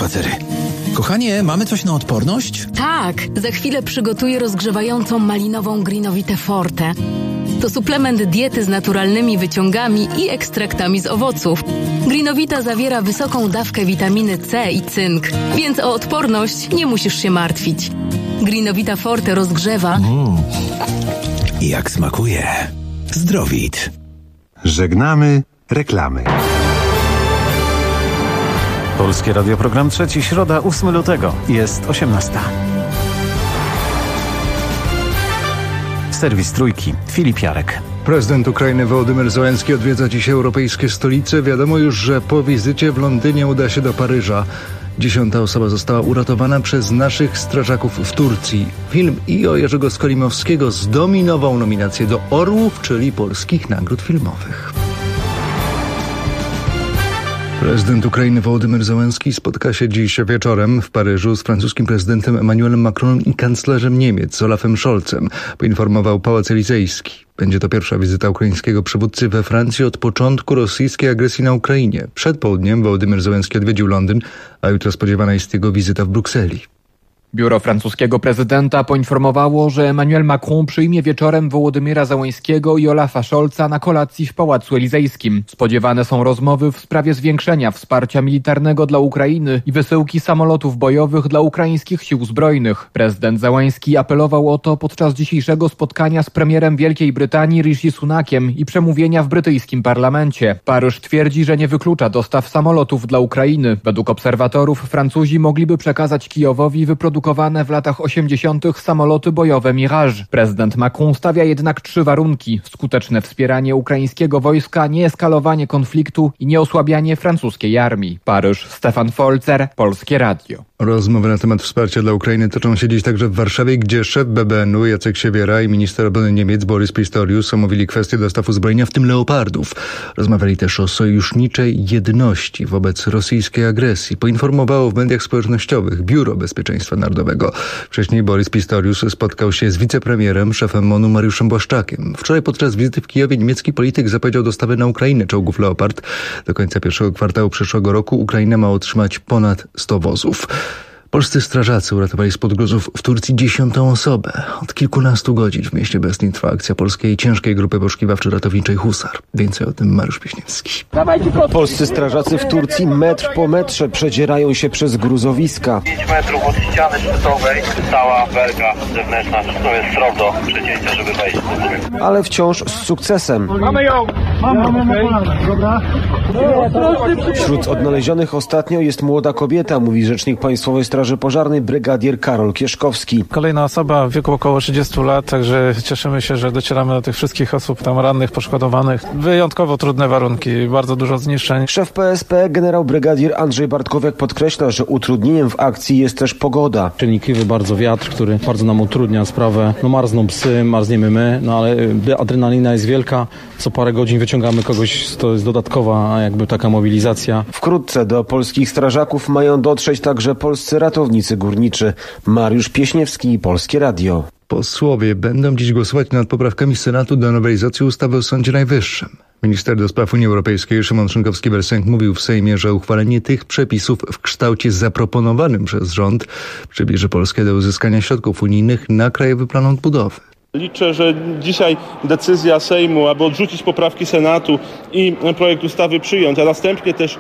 spacery. Kochanie, mamy coś na odporność? Tak, za chwilę przygotuję rozgrzewającą malinową Greenowitę Forte. To suplement diety z naturalnymi wyciągami i ekstraktami z owoców. Greenowita zawiera wysoką dawkę witaminy C i cynk, więc o odporność nie musisz się martwić. Greenowita Forte rozgrzewa. Jak smakuje. Zdrowit. Żegnamy reklamy. Polskie Radio, program trzeci, środa, 8 lutego. Jest 18. Serwis Trójki. Filip Jarek. Prezydent Ukrainy Wołodymyr Zełenski odwiedza dziś europejskie stolice. Wiadomo już, że po wizycie w Londynie uda się do Paryża. 10. osoba została uratowana przez naszych strażaków w Turcji. Film I.O. Jerzego Skolimowskiego zdominował nominację do Orłów, czyli polskich nagród filmowych. Prezydent Ukrainy Wołodymyr Zełenski spotka się dziś wieczorem w Paryżu z francuskim prezydentem Emmanuelem Macronem i kanclerzem Niemiec Olafem Scholzem, poinformował Pałac Elizejski. Będzie to pierwsza wizyta ukraińskiego przywódcy we Francji od początku rosyjskiej agresji na Ukrainie. Przed południem Wołodymyr Zełenski odwiedził Londyn, a jutro spodziewana jest jego wizyta w Brukseli. Biuro francuskiego prezydenta poinformowało, że Emmanuel Macron przyjmie wieczorem Wołodymyra Zełenskiego i Olafa Scholza na kolacji w Pałacu Elizejskim. Spodziewane są rozmowy w sprawie zwiększenia wsparcia militarnego dla Ukrainy i wysyłki samolotów bojowych dla ukraińskich sił zbrojnych. Prezydent Zełenski apelował o to podczas dzisiejszego spotkania z premierem Wielkiej Brytanii Rishi Sunakiem i przemówienia w brytyjskim parlamencie. Paryż twierdzi, że nie wyklucza dostaw samolotów dla Ukrainy. Według obserwatorów Francuzi mogliby przekazać Kijowowi wyprodukowane w latach 80. samoloty bojowe Mirage. Prezydent Macron stawia jednak 3 warunki: skuteczne wspieranie ukraińskiego wojska, nieeskalowanie konfliktu i nieosłabianie francuskiej armii. Paryż, Stefan Folzer, Polskie Radio. Rozmowy na temat wsparcia dla Ukrainy toczą się dziś także w Warszawie, gdzie szef BBN-u Jacek Siewiera i minister obrony Niemiec Boris Pistorius omówili kwestię dostaw uzbrojenia, w tym leopardów. Rozmawiali też o sojuszniczej jedności wobec rosyjskiej agresji. Poinformowało w mediach społecznościowych Biuro Bezpieczeństwa Narodowego. Wcześniej Boris Pistorius spotkał się z wicepremierem, szefem MON-u Mariuszem Błaszczakiem. Wczoraj podczas wizyty w Kijowie niemiecki polityk zapowiedział dostawy na Ukrainę czołgów Leopard. Do końca pierwszego kwartału przyszłego roku Ukraina ma otrzymać ponad 100 wozów. Polscy strażacy uratowali spod gruzów w Turcji 10. osobę. Od kilkunastu godzin w mieście Besnin trwa akcja polskiej ciężkiej grupy poszukiwawczo-ratowniczej Husar. Więcej o tym Mariusz Pieśniewski. Polscy strażacy w Turcji metr po metrze przedzierają się przez gruzowiska. 5 metrów od ściany szczytowej cała belka zewnętrzna, to jest strop do przecięcia, żeby wejść. Ale wciąż z sukcesem. Mamy ją! Wśród odnalezionych ostatnio jest młoda kobieta, mówi rzecznik Państwowej Straży Pożarnej brygadier Karol Kieszkowski. Kolejna osoba w wieku około 30 lat, także cieszymy się, że docieramy do tych wszystkich osób tam rannych, poszkodowanych. Wyjątkowo trudne warunki, bardzo dużo zniszczeń. Szef PSP generał brygadier Andrzej Bartkowiak podkreśla, że utrudnieniem w akcji jest też pogoda. Czynnikliwy bardzo wiatr, który bardzo nam utrudnia sprawę. Marzną psy, marzniemy my, ale adrenalina jest wielka. Co parę godzin wyciągamy kogoś, to jest dodatkowa jakby taka mobilizacja. Wkrótce do polskich strażaków mają dotrzeć także polscy ratownicy górniczy. Mariusz Pieśniewski i Polskie Radio. Posłowie będą dziś głosować nad poprawkami Senatu do nowelizacji ustawy o Sądzie Najwyższym. Minister do spraw Unii Europejskiej Szymon Szynkowski-Welsenk mówił w Sejmie, że uchwalenie tych przepisów w kształcie zaproponowanym przez rząd przybliży Polskę do uzyskania środków unijnych na Krajowy Plan Odbudowy. Liczę, że dzisiaj decyzja Sejmu, aby odrzucić poprawki Senatu i projekt ustawy przyjąć, a następnie też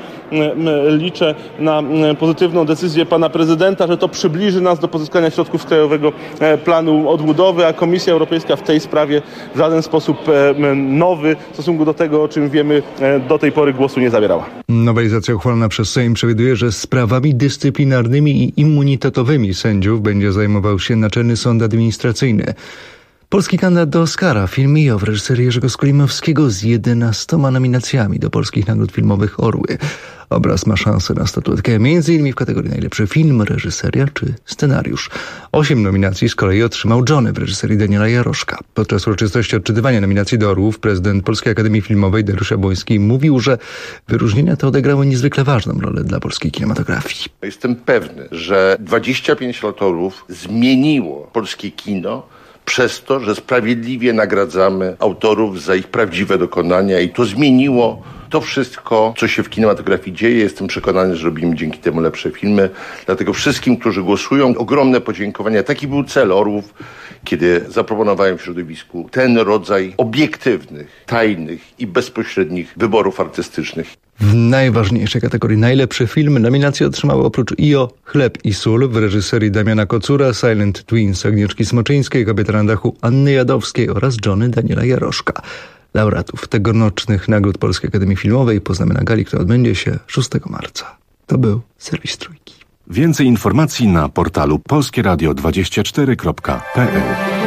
liczę na pozytywną decyzję pana prezydenta, że to przybliży nas do pozyskania środków z Krajowego Planu Odbudowy, a Komisja Europejska w tej sprawie w żaden sposób nowy w stosunku do tego, o czym wiemy, do tej pory głosu nie zabierała. Nowelizacja uchwalona przez Sejm przewiduje, że sprawami dyscyplinarnymi i immunitetowymi sędziów będzie zajmował się Naczelny Sąd Administracyjny. Polski kandydat do Oscara, film I.O. w reżyserii Jerzego Skolimowskiego z 11 nominacjami do polskich nagród filmowych Orły. Obraz ma szansę na statuetkę m.in. w kategorii najlepszy film, reżyseria czy scenariusz. 8 nominacji z kolei otrzymał Johnny w reżyserii Daniela Jaroszka. Podczas uroczystości odczytywania nominacji do Orłów prezydent Polskiej Akademii Filmowej Dariusz Jabłoński mówił, że wyróżnienia te odegrały niezwykle ważną rolę dla polskiej kinematografii. Jestem pewny, że 25 lat Orłów zmieniło polskie kino przez to, że sprawiedliwie nagradzamy autorów za ich prawdziwe dokonania i to zmieniło To wszystko, co się w kinematografii dzieje, jestem przekonany, że robimy dzięki temu lepsze filmy. Dlatego wszystkim, którzy głosują, ogromne podziękowania. Taki był cel Orłów, kiedy zaproponowałem w środowisku ten rodzaj obiektywnych, tajnych i bezpośrednich wyborów artystycznych. W najważniejszej kategorii najlepszy film nominacje otrzymały oprócz IO Chleb i sól w reżyserii Damiana Kocura, Silent Twins Agnieszki Smoczyńskiej, Kobieta na dachu Anny Jadowskiej oraz Johnny Daniela Jaroszka. Laureatów tegorocznych nagród Polskiej Akademii Filmowej poznamy na gali, która odbędzie się 6 marca. To był serwis Trójki. Więcej informacji na portalu polskieradio24.pl.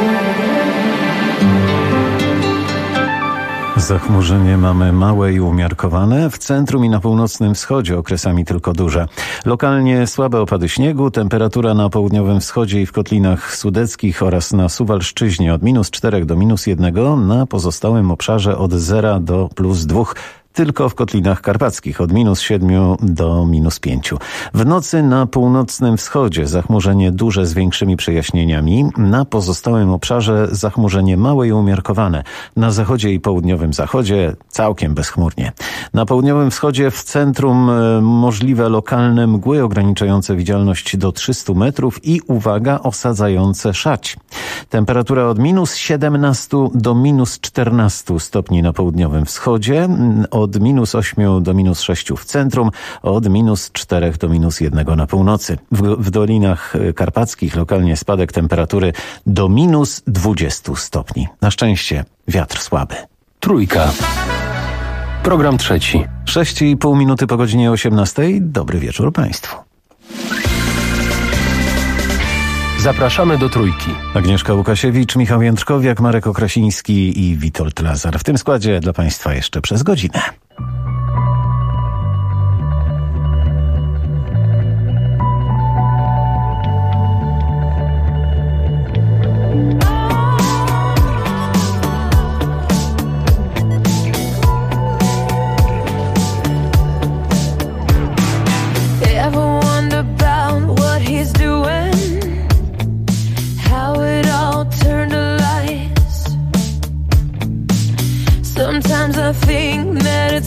Zachmurzenie mamy małe i umiarkowane, w centrum i na północnym wschodzie okresami tylko duże. Lokalnie słabe opady śniegu, temperatura na południowym wschodzie i w kotlinach sudeckich oraz na Suwalszczyźnie od -4 do -1, na pozostałym obszarze od 0 do +2. Tylko w kotlinach karpackich od -7 do -5. W nocy na północnym wschodzie zachmurzenie duże z większymi przejaśnieniami. Na pozostałym obszarze zachmurzenie małe i umiarkowane. Na zachodzie i południowym zachodzie całkiem bezchmurnie. Na południowym wschodzie w centrum możliwe lokalne mgły ograniczające widzialność do 300 metrów i uwaga, osadzające szać. Temperatura od -17 do -14 stopni na południowym wschodzie, od -8 do -6 w centrum, od -4 do -1 na północy. W dolinach karpackich lokalnie spadek temperatury do -20 stopni. Na szczęście wiatr słaby. Trójka. Program trzeci. 6,5 minuty po godzinie 18. Dobry wieczór Państwu. Zapraszamy do Trójki. Agnieszka Łukasiewicz, Michał Jędrkowiak, Marek Okrasiński i Witold Lazar. W tym składzie dla Państwa jeszcze przez godzinę. Sometimes I think that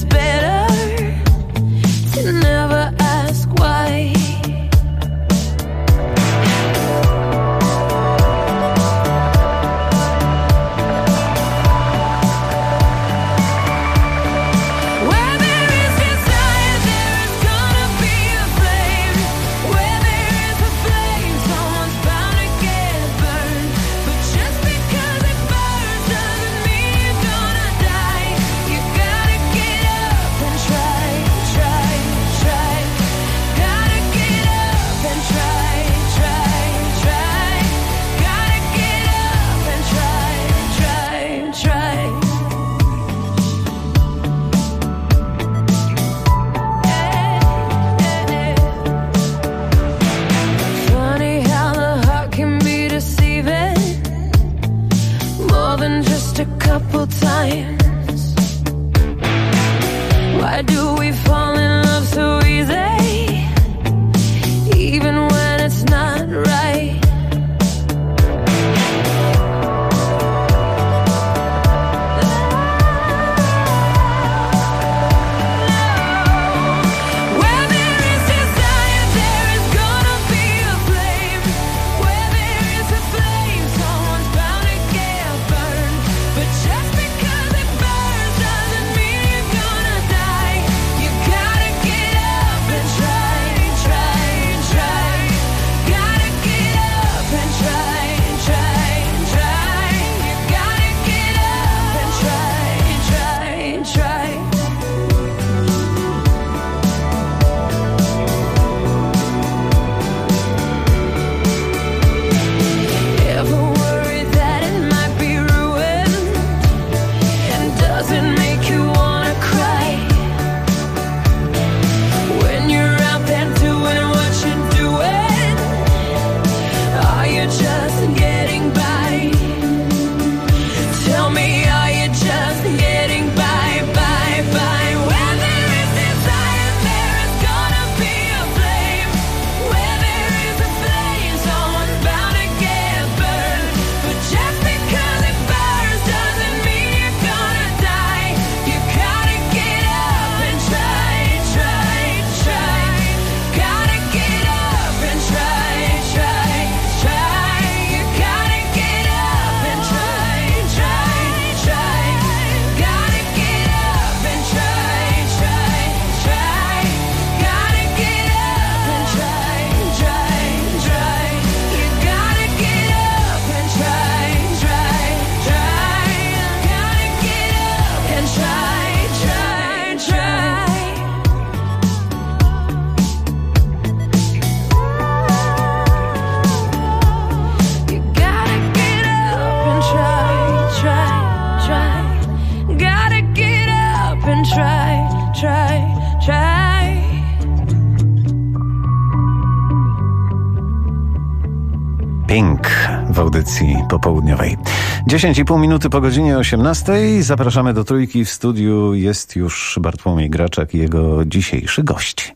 Pink w audycji popołudniowej. 10,5 minuty po godzinie 18. Zapraszamy do Trójki. W studiu jest już Bartłomiej Graczak i jego dzisiejszy gość.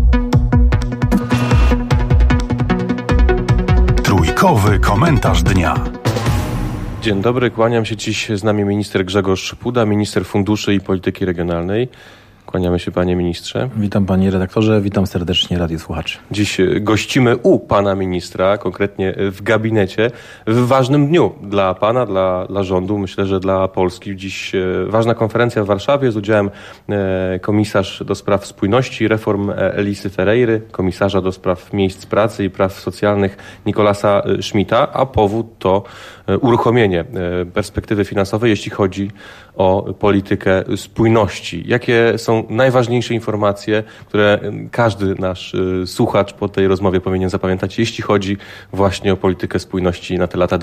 Trójkowy komentarz dnia. Dzień dobry, kłaniam się. Dziś z nami minister Grzegorz Puda, minister funduszy i polityki regionalnej. Kłaniamy się, panie ministrze. Witam, panie redaktorze, witam serdecznie radiosłuchaczy. Dziś gościmy u pana ministra, konkretnie w gabinecie, w ważnym dniu dla pana, dla rządu, myślę, że dla Polski. Dziś ważna konferencja w Warszawie z udziałem komisarz do spraw spójności i reform Elisy Ferreiry, komisarza do spraw miejsc pracy i praw socjalnych Nicolasa Schmidta, a powód to uruchomienie perspektywy finansowej, jeśli chodzi o politykę spójności. Jakie są najważniejsze informacje, które każdy nasz słuchacz po tej rozmowie powinien zapamiętać, jeśli chodzi właśnie o politykę spójności na te lata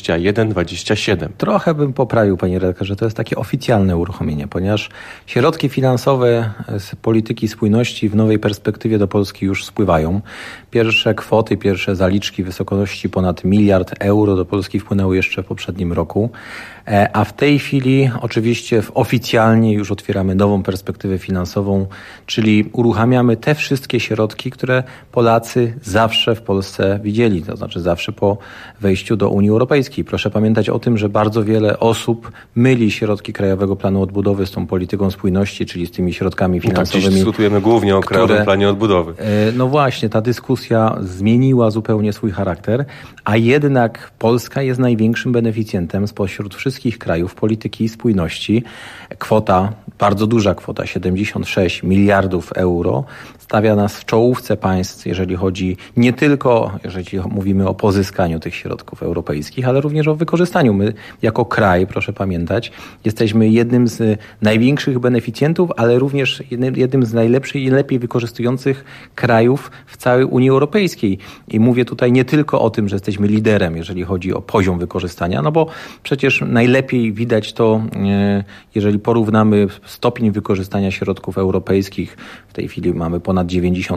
21-27? Trochę bym poprawił, panie redaktorze, to jest takie oficjalne uruchomienie, ponieważ środki finansowe z polityki spójności w nowej perspektywie do Polski już spływają. Pierwsze kwoty, pierwsze zaliczki w wysokości ponad 1 miliard euro do Polski wpłynęły jeszcze w poprzednim roku. A w tej chwili oczywiście oficjalnie już otwieramy nową perspektywę finansową, czyli uruchamiamy te wszystkie środki, które Polacy zawsze w Polsce widzieli, to znaczy zawsze po wejściu do Unii Europejskiej. Proszę pamiętać o tym, że bardzo wiele osób myli środki Krajowego Planu Odbudowy z tą polityką spójności, czyli z tymi środkami finansowymi. Dziś dyskutujemy głównie o Krajowym Planie Odbudowy. No właśnie, ta dyskusja zmieniła zupełnie swój charakter, a jednak Polska jest największym beneficjentem spośród wszystkich krajów polityki spójności. Kwota, bardzo duża kwota, 76 miliardów euro, stawia nas w czołówce państw, jeżeli chodzi nie tylko, jeżeli mówimy o pozyskaniu tych środków europejskich, ale również o wykorzystaniu. My jako kraj, proszę pamiętać, jesteśmy jednym z największych beneficjentów, ale również jednym z najlepszych i lepiej wykorzystujących krajów w całej Unii Europejskiej. I mówię tutaj nie tylko o tym, że jesteśmy liderem, jeżeli chodzi o poziom wykorzystania, no bo przecież najlepiej widać to, jeżeli porównamy stopień wykorzystania środków europejskich. W tej chwili mamy ponad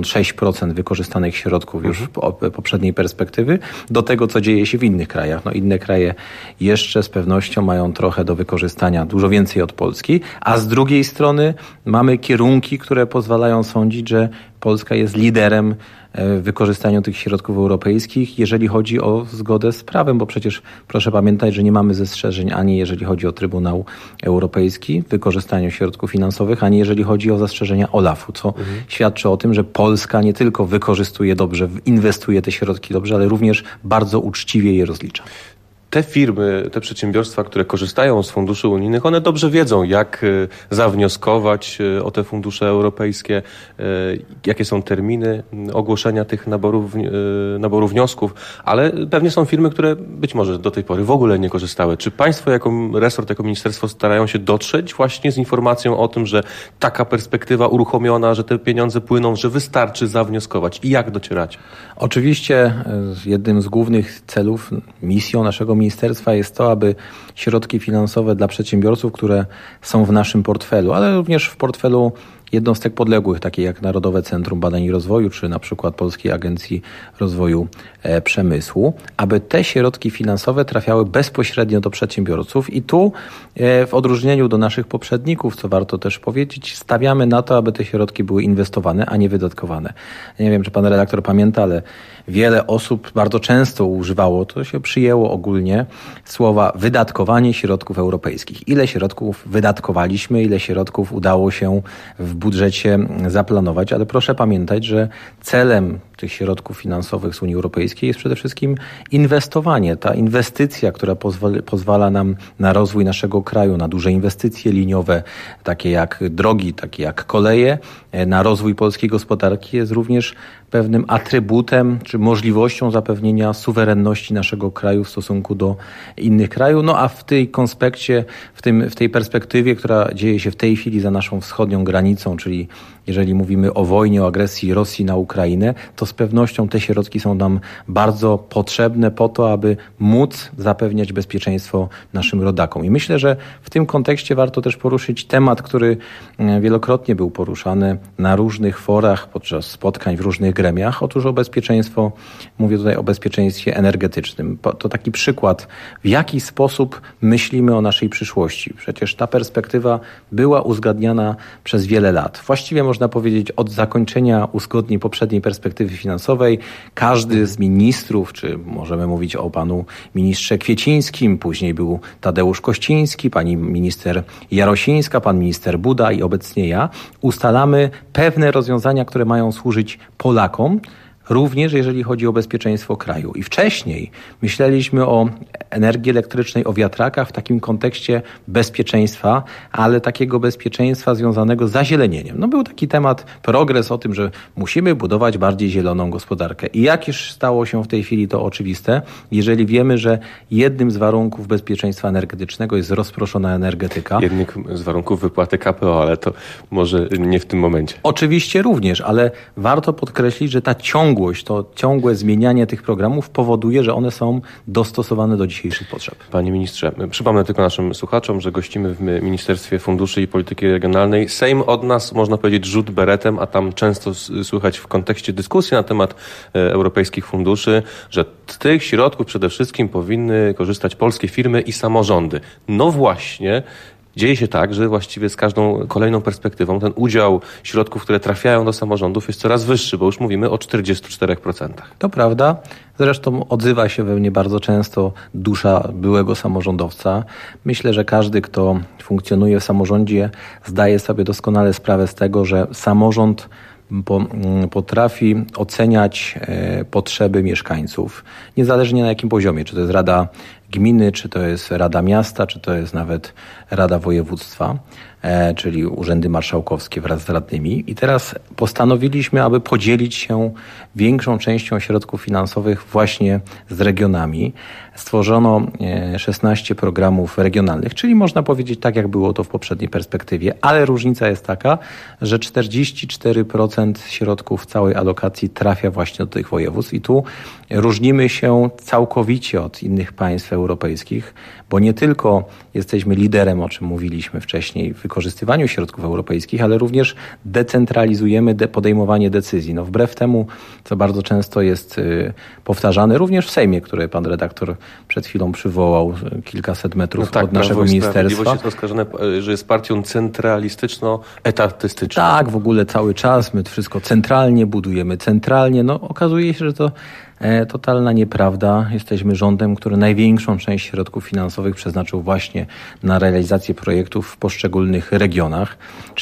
96% wykorzystanych środków już w poprzedniej perspektywy do tego, co dzieje się w innych krajach. No inne kraje jeszcze z pewnością mają trochę do wykorzystania, dużo więcej od Polski, a z drugiej strony mamy kierunki, które pozwalają sądzić, że Polska jest liderem w wykorzystaniu tych środków europejskich, jeżeli chodzi o zgodę z prawem, bo przecież proszę pamiętać, że nie mamy zastrzeżeń ani jeżeli chodzi o Trybunał Europejski w wykorzystaniu środków finansowych, ani jeżeli chodzi o zastrzeżenia OLAF-u, co świadczy o tym, że Polska nie tylko wykorzystuje dobrze, inwestuje te środki dobrze, ale również bardzo uczciwie je rozlicza. Te firmy, te przedsiębiorstwa, które korzystają z funduszy unijnych, one dobrze wiedzą, jak zawnioskować o te fundusze europejskie, jakie są terminy ogłoszenia tych naboru wniosków, ale pewnie są firmy, które być może do tej pory w ogóle nie korzystały. Czy państwo jako resort, jako ministerstwo starają się dotrzeć właśnie z informacją o tym, że taka perspektywa uruchomiona, że te pieniądze płyną, że wystarczy zawnioskować i jak docieracie? Oczywiście jednym z głównych celów, misją naszego ministerstwa jest to, aby środki finansowe dla przedsiębiorców, które są w naszym portfelu, ale również w portfelu jednostek podległych, takie jak Narodowe Centrum Badań i Rozwoju, czy na przykład Polskiej Agencji Rozwoju Przemysłu, aby te środki finansowe trafiały bezpośrednio do przedsiębiorców i tu w odróżnieniu do naszych poprzedników, co warto też powiedzieć, stawiamy na to, aby te środki były inwestowane, a nie wydatkowane. Nie wiem, czy pan redaktor pamięta, ale wiele osób bardzo często używało, to się przyjęło ogólnie, słowa wydatkowanie środków europejskich. Ile środków wydatkowaliśmy, ile środków udało się w budżecie zaplanować, ale proszę pamiętać, że celem tych środków finansowych z Unii Europejskiej jest przede wszystkim inwestowanie. Ta inwestycja, która pozwala nam na rozwój naszego kraju, na duże inwestycje liniowe, takie jak drogi, takie jak koleje, na rozwój polskiej gospodarki jest również pewnym atrybutem czy możliwością zapewnienia suwerenności naszego kraju w stosunku do innych krajów. No a w tej konspekcie, w tej perspektywie, która dzieje się w tej chwili za naszą wschodnią granicą, czyli jeżeli mówimy o wojnie, o agresji Rosji na Ukrainę, to z pewnością te środki są nam bardzo potrzebne po to, aby móc zapewniać bezpieczeństwo naszym rodakom. I myślę, że w tym kontekście warto też poruszyć temat, który wielokrotnie był poruszany na różnych forach, podczas spotkań w różnych gremiach. Otóż o bezpieczeństwo, mówię tutaj o bezpieczeństwie energetycznym. To taki przykład, w jaki sposób myślimy o naszej przyszłości. Przecież ta perspektywa była uzgadniana przez wiele lat. Właściwie można powiedzieć od zakończenia uzgodnień poprzedniej perspektywy finansowej. Każdy z ministrów, czy możemy mówić o panu ministrze Kwiecińskim, później był Tadeusz Kościński, pani minister Jarosińska, pan minister Buda i obecnie ja, ustalamy pewne rozwiązania, które mają służyć Polakom, również jeżeli chodzi o bezpieczeństwo kraju. I wcześniej myśleliśmy o energii elektrycznej, o wiatrakach w takim kontekście bezpieczeństwa, ale takiego bezpieczeństwa związanego z zazielenieniem. No był taki temat, progres o tym, że musimy budować bardziej zieloną gospodarkę. I jak już stało się w tej chwili to oczywiste, jeżeli wiemy, że jednym z warunków bezpieczeństwa energetycznego jest rozproszona energetyka. Jednym z warunków wypłaty KPO, ale to może nie w tym momencie. Oczywiście również, ale warto podkreślić, że ta to ciągłe zmienianie tych programów powoduje, że one są dostosowane do dzisiejszych potrzeb. Panie ministrze, przypomnę tylko naszym słuchaczom, że gościmy w Ministerstwie Funduszy i Polityki Regionalnej. Sejm od nas, można powiedzieć, rzut beretem, a tam często słychać w kontekście dyskusji na temat europejskich funduszy, że z tych środków przede wszystkim powinny korzystać polskie firmy i samorządy. No właśnie, dzieje się tak, że właściwie z każdą kolejną perspektywą ten udział środków, które trafiają do samorządów, jest coraz wyższy, bo już mówimy o 44%. To prawda. Zresztą odzywa się we mnie bardzo często dusza byłego samorządowca. Myślę, że każdy, kto funkcjonuje w samorządzie, zdaje sobie doskonale sprawę z tego, że samorząd potrafi oceniać potrzeby mieszkańców, niezależnie na jakim poziomie, czy to jest Rada Gminy, czy to jest Rada Miasta, czy to jest nawet Rada Województwa, czyli urzędy marszałkowskie wraz z radnymi. I teraz postanowiliśmy, aby podzielić się większą częścią środków finansowych właśnie z regionami. Stworzono 16 programów regionalnych, czyli można powiedzieć tak, jak było to w poprzedniej perspektywie, ale różnica jest taka, że 44% środków całej alokacji trafia właśnie do tych województw i tu różnimy się całkowicie od innych państw europejskich, bo nie tylko jesteśmy liderem, o czym mówiliśmy wcześniej, w wykorzystywaniu środków europejskich, ale również decentralizujemy podejmowanie decyzji. No wbrew temu, co bardzo często jest powtarzane, również w Sejmie, które pan redaktor przed chwilą przywołał kilkaset metrów od naszego ministerstwa. Sprawiedliwość jest oskarżone, że jest partią centralistyczno-etatystyczną. Tak, w ogóle cały czas my wszystko centralnie budujemy, centralnie. No okazuje się, że to totalna nieprawda. Jesteśmy rządem, który największą część środków finansowych przeznaczył właśnie na realizację projektów w poszczególnych regionach.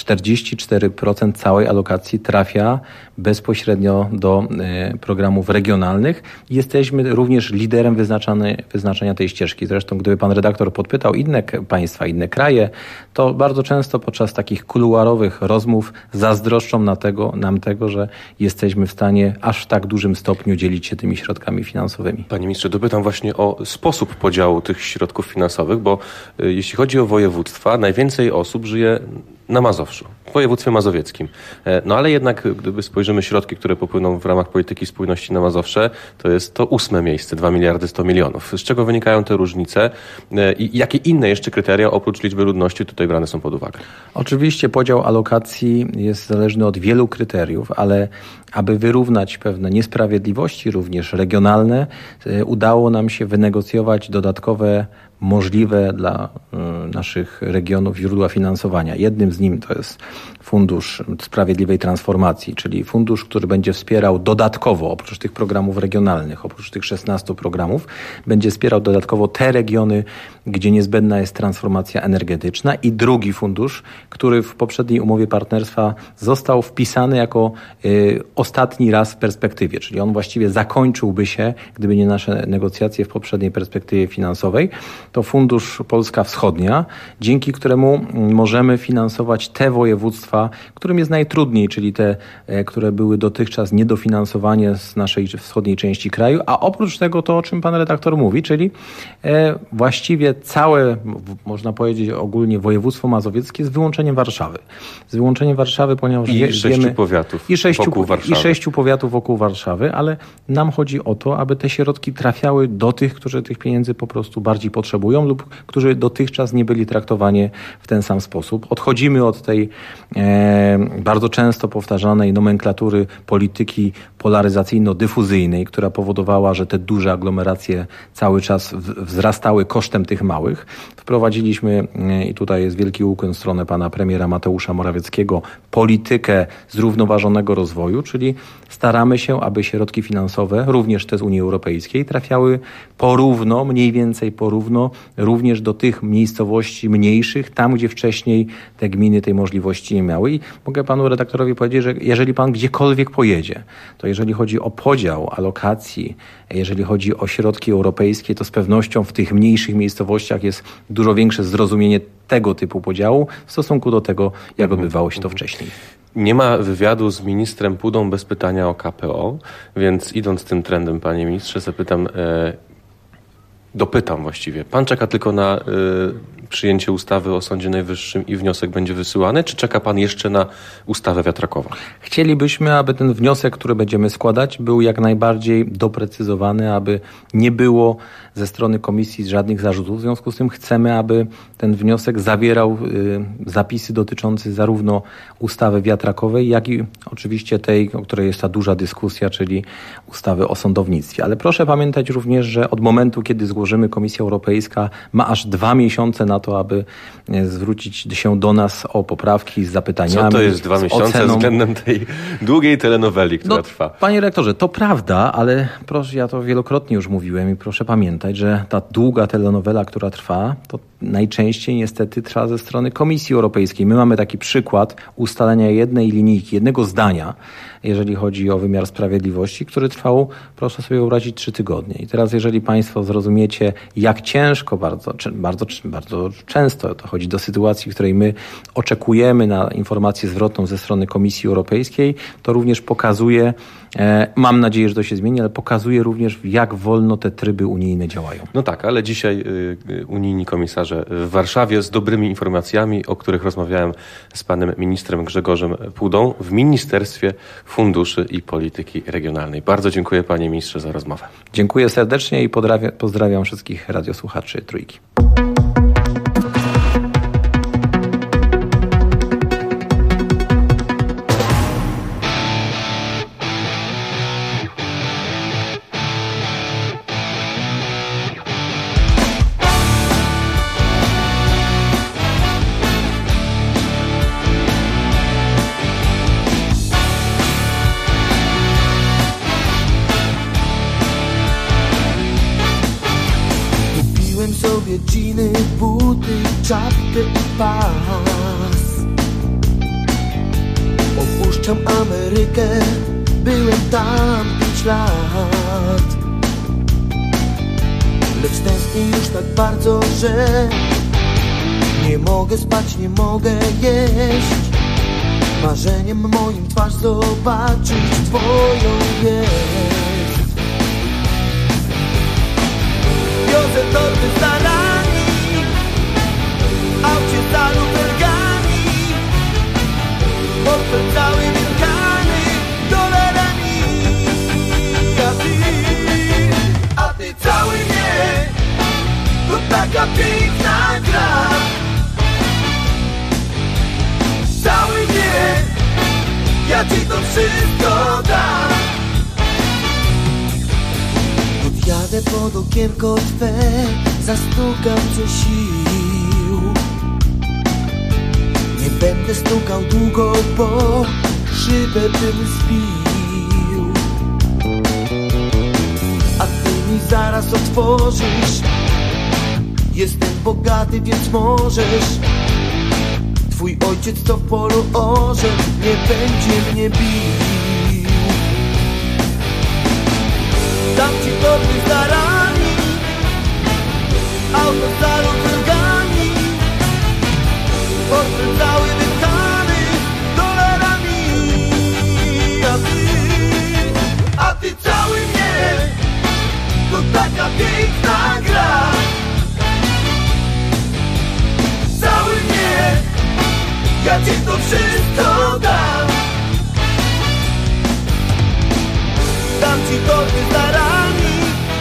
44% całej alokacji trafia bezpośrednio do programów regionalnych. Jesteśmy również liderem wyznaczania tej ścieżki. Zresztą gdyby pan redaktor podpytał inne państwa, inne kraje, to bardzo często podczas takich kuluarowych rozmów zazdroszczą nam tego, że jesteśmy w stanie aż w tak dużym stopniu dzielić się tymi środkami finansowymi. Panie ministrze, dopytam właśnie o sposób podziału tych środków finansowych, bo jeśli chodzi o województwa, najwięcej osób żyje na Mazowszu, w województwie mazowieckim. No ale jednak, gdyby spojrzymy środki, które popłyną w ramach polityki spójności na Mazowsze, to jest to 8. miejsce, 2 miliardy 100 milionów. Z czego wynikają te różnice i jakie inne jeszcze kryteria oprócz liczby ludności tutaj brane są pod uwagę? Oczywiście podział alokacji jest zależny od wielu kryteriów, ale aby wyrównać pewne niesprawiedliwości, również regionalne, udało nam się wynegocjować dodatkowe możliwe dla naszych regionów źródła finansowania. Jednym z nim to jest Fundusz Sprawiedliwej Transformacji, czyli fundusz, który będzie wspierał dodatkowo, oprócz tych programów regionalnych, oprócz tych 16 programów, będzie wspierał dodatkowo te regiony, gdzie niezbędna jest transformacja energetyczna, i drugi fundusz, który w poprzedniej umowie partnerstwa został wpisany jako ostatni raz w perspektywie, czyli on właściwie zakończyłby się, gdyby nie nasze negocjacje w poprzedniej perspektywie finansowej. To Fundusz Polska Wschodnia, dzięki któremu możemy finansować te województwa, którym jest najtrudniej, czyli te, które były dotychczas niedofinansowane z naszej wschodniej części kraju, a oprócz tego to, o czym pan redaktor mówi, czyli właściwie całe, można powiedzieć ogólnie województwo mazowieckie z wyłączeniem Warszawy. Z wyłączeniem Warszawy, ponieważ I 6 powiatów wokół Warszawy. I 6 powiatów wokół Warszawy, ale nam chodzi o to, aby te środki trafiały do tych, którzy tych pieniędzy po prostu bardziej potrzebują lub którzy dotychczas nie byli traktowani w ten sam sposób. Odchodzimy od tej bardzo często powtarzanej nomenklatury polityki polaryzacyjno-dyfuzyjnej, która powodowała, że te duże aglomeracje cały czas wzrastały kosztem tych małych. Wprowadziliśmy, i tutaj jest wielki ukłon w stronę pana premiera Mateusza Morawieckiego, politykę zrównoważonego rozwoju, czyli staramy się, aby środki finansowe, również te z Unii Europejskiej, trafiały porówno, mniej więcej porówno, również do tych miejscowości mniejszych, tam gdzie wcześniej te gminy tej możliwości nie miały. I mogę panu redaktorowi powiedzieć, że jeżeli pan gdziekolwiek pojedzie, to jeżeli chodzi o podział alokacji, jeżeli chodzi o środki europejskie, to z pewnością w tych mniejszych miejscowościach jest dużo większe zrozumienie tego typu podziału w stosunku do tego, jak odbywało się to wcześniej. Nie ma wywiadu z ministrem Pudą bez pytania o KPO, więc idąc tym trendem, panie ministrze, dopytam właściwie. Pan czeka tylko na przyjęcie ustawy o Sądzie Najwyższym i wniosek będzie wysyłany, czy czeka pan jeszcze na ustawę wiatrakową? Chcielibyśmy, aby ten wniosek, który będziemy składać, był jak najbardziej doprecyzowany, aby nie było ze strony komisji żadnych zarzutów. W związku z tym chcemy, aby ten wniosek zawierał zapisy dotyczące zarówno ustawy wiatrakowej, jak i oczywiście tej, o której jest ta duża dyskusja, czyli ustawy o sądownictwie. Ale proszę pamiętać również, że od momentu, kiedy złożymy, Komisja Europejska ma aż 2 miesiące na to, aby zwrócić się do nas o poprawki z zapytaniami. Co to jest 2 miesiące względem tej długiej telenoweli, która trwa? Panie rektorze, to prawda, ale proszę, ja to wielokrotnie już mówiłem i proszę pamiętać, że ta długa telenowela, która trwa, to najczęściej niestety trwa ze strony Komisji Europejskiej. My mamy taki przykład ustalenia jednej linijki, jednego zdania, jeżeli chodzi o wymiar sprawiedliwości, który trwał, proszę sobie wyobrazić, 3 tygodnie. I teraz jeżeli państwo zrozumiecie, jak ciężko, bardzo często dochodzi do sytuacji, w której my oczekujemy na informację zwrotną ze strony Komisji Europejskiej, to również pokazuje, mam nadzieję, że to się zmieni, ale pokazuje również, jak wolno te tryby unijne działają. No tak, ale dzisiaj unijni komisarze w Warszawie z dobrymi informacjami, o których rozmawiałem z panem ministrem Grzegorzem Pudą w Ministerstwie Funduszy i Polityki Regionalnej. Bardzo dziękuję, panie ministrze, za rozmowę. Dziękuję serdecznie i pozdrawiam wszystkich radiosłuchaczy Trójki. Dżiny, buty, czapkę i pas. Opuszczam Amerykę, byłem tam 5 lat. Lecz tęsknię już tak bardzo, że nie mogę spać, nie mogę jeść. Marzeniem moim twarz zobaczyć twoją jest. Wiozę torby starani, aucie za lufergami, portfel cały wielkany dolarami. A ty cały nie, to taka piękna gra. Cały nie, ja ci to wszystko dam. Podjadę pod okienko twe, zastukam co sił. Nie będę stukał długo, bo szybę bym zbił. A ty mi zaraz otworzysz. Jestem bogaty, więc możesz. Twój ojciec to w polu orze, nie będzie mnie bił. Dam ci torby z darami, auto za lufergami, portfel cały wypchany dolarami. A ty cały nie, to taka piękna gra. ci to wszystko dam. Dam ci torby z darami,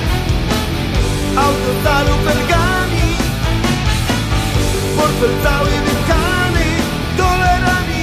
auto z luferkami, portfel cały wypchany dolarami.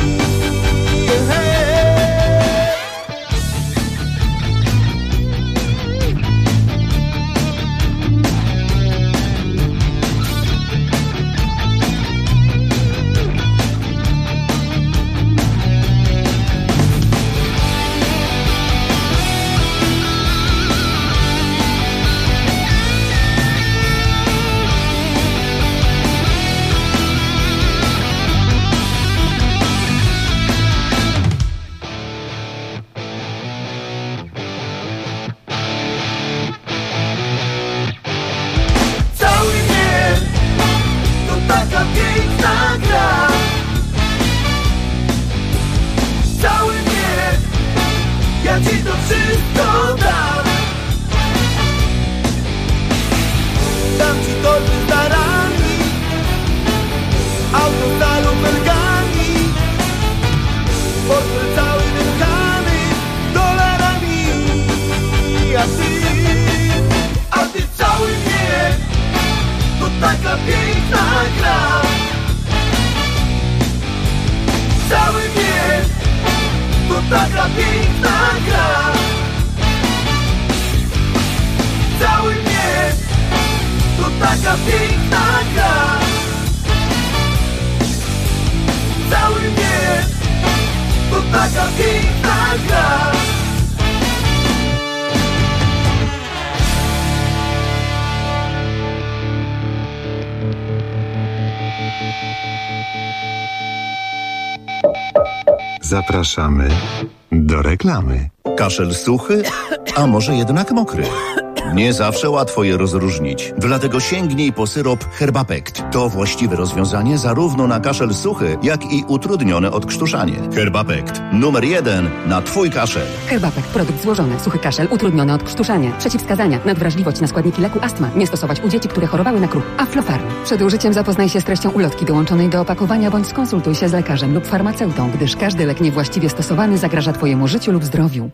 Ja ci to wszystko dam. Dam ci torby z darami, auto z luferkami, portfel cały wypchany dolarami. A ty cały mnie, to taka piękna gra. Cały mnie, to taka piękna gra. Cały mnie, to taka piękna gra. Cały mnie, to taka piękna gra. Zapraszamy do reklamy. Kaszel suchy, a może jednak mokry? Nie zawsze łatwo je rozróżnić. Dlatego sięgnij po syrop Herbapekt. To właściwe rozwiązanie zarówno na kaszel suchy, jak i utrudnione odkrztuszanie. Herbapekt. Numer 1 na twój kaszel. Herbapekt. Produkt złożony. Suchy kaszel, utrudnione odkrztuszanie. Przeciwwskazania. Nadwrażliwość na składniki leku astma. Nie stosować u dzieci, które chorowały na kruch. Aflofarm. Przed użyciem zapoznaj się z treścią ulotki dołączonej do opakowania bądź skonsultuj się z lekarzem lub farmaceutą, gdyż każdy lek niewłaściwie stosowany zagraża twojemu życiu lub zdrowiu.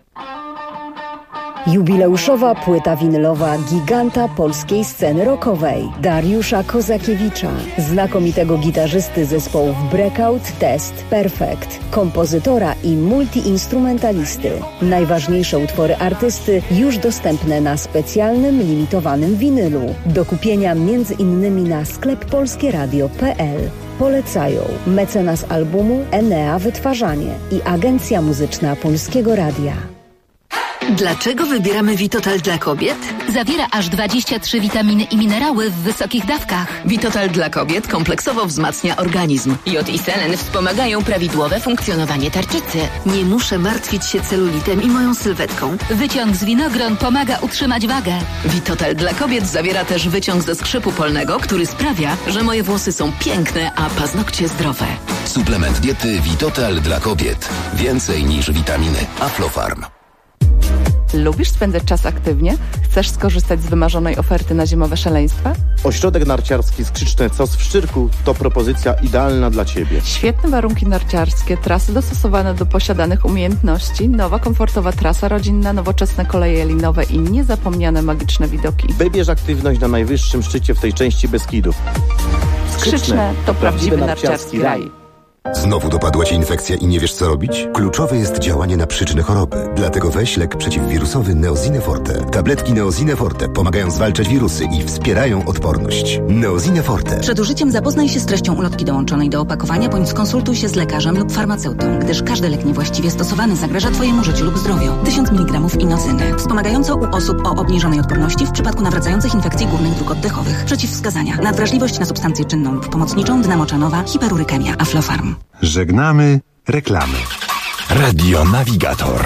Jubileuszowa płyta winylowa giganta polskiej sceny rockowej Dariusza Kozakiewicza, znakomitego gitarzysty zespołów Breakout, Test, Perfect, kompozytora i multiinstrumentalisty. Najważniejsze utwory artysty już dostępne na specjalnym, limitowanym winylu. Do kupienia m.in. na sklep polskieradio.pl. Polecają mecenas albumu Enea Wytwarzanie i Agencja Muzyczna Polskiego Radia. Dlaczego wybieramy Vitotal dla kobiet? Zawiera aż 23 witaminy i minerały w wysokich dawkach. Vitotal dla kobiet kompleksowo wzmacnia organizm. Jod i selen wspomagają prawidłowe funkcjonowanie tarczycy. Nie muszę martwić się celulitem i moją sylwetką. Wyciąg z winogron pomaga utrzymać wagę. Vitotal dla kobiet zawiera też wyciąg ze skrzypu polnego, który sprawia, że moje włosy są piękne, a paznokcie zdrowe. Suplement diety Vitotal dla kobiet. Więcej niż witaminy. Aflofarm. Lubisz spędzać czas aktywnie? Chcesz skorzystać z wymarzonej oferty na zimowe szaleństwa? Ośrodek narciarski Skrzyczne Cos w Szczyrku to propozycja idealna dla Ciebie. Świetne warunki narciarskie, trasy dostosowane do posiadanych umiejętności, nowa komfortowa trasa rodzinna, nowoczesne koleje linowe i niezapomniane magiczne widoki. Wybierz aktywność na najwyższym szczycie w tej części Beskidów. Skrzyczne to prawdziwy narciarski raj. Znowu dopadła Cię infekcja i nie wiesz co robić? Kluczowe jest działanie na przyczynę choroby. Dlatego weź lek przeciwwirusowy Neosine Forte. Tabletki Neosine Forte pomagają zwalczać wirusy i wspierają odporność. Neosine Forte. Przed użyciem zapoznaj się z treścią ulotki dołączonej do opakowania bądź skonsultuj się z lekarzem lub farmaceutą, gdyż każdy lek niewłaściwie stosowany zagraża Twojemu życiu lub zdrowiu. 1000 mg inozyny. Wspomagająco u osób o obniżonej odporności w przypadku nawracających infekcji górnych dróg oddechowych. Przeciwwskazania. Nadwrażliwość na substancję czynną lub pomocniczą, dnamoczanowa, hiperurykemia. Aflofarm. Żegnamy reklamy. Radio Navigator.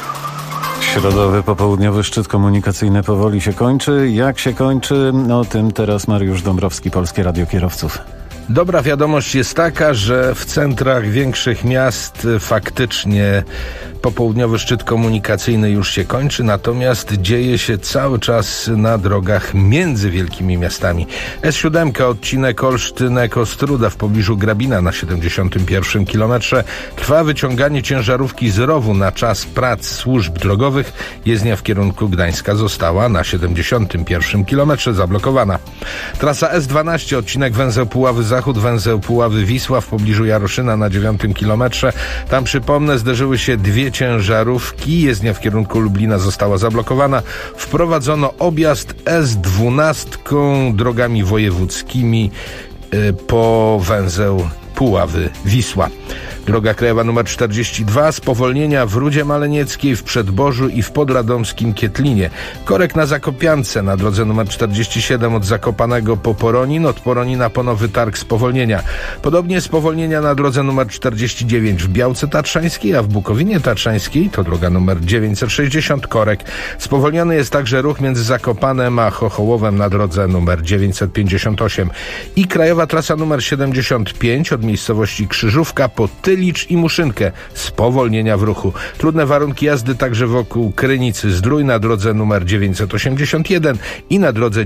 Środowy popołudniowy szczyt komunikacyjny powoli się kończy. Jak się kończy? O tym teraz Mariusz Dąbrowski, Polskie Radio Kierowców. Dobra wiadomość jest taka, że w centrach większych miast faktycznie popołudniowy szczyt komunikacyjny już się kończy, natomiast dzieje się cały czas na drogach między wielkimi miastami. S7, odcinek Olsztynek-Ostróda w pobliżu Grabina na 71 kilometrze. Trwa wyciąganie ciężarówki z rowu na czas prac służb drogowych. Jezdnia w kierunku Gdańska została na 71 kilometrze zablokowana. Trasa S12, odcinek węzeł Puławy Zachód, węzeł Puławy Wisła w pobliżu Jaroszyna na 9 kilometrze. Tam, przypomnę, zderzyły się dwie ciężarówki. Jezdnia w kierunku Lublina została zablokowana. Wprowadzono objazd S12 drogami wojewódzkimi po węzeł Puławy Wisła. Droga krajowa nr 42, spowolnienia w Rudzie Malenieckiej, w Przedborzu i w Podradomskim Kietlinie. Korek na Zakopiance na drodze nr 47 od Zakopanego po Poronin, od Poronina po Nowy Targ spowolnienia. Podobnie spowolnienia na drodze nr 49 w Białce Tatrzańskiej, a w Bukowinie Tatrzańskiej, to droga nr 960, korek. Spowolniony jest także ruch między Zakopanem a Chochołowem na drodze nr 958. I krajowa trasa nr 75 od miejscowości Krzyżówka po Tylicz i Muszynkę. Spowolnienia w ruchu. Trudne warunki jazdy także wokół Krynicy-Zdrój na drodze nr 981 i na drodze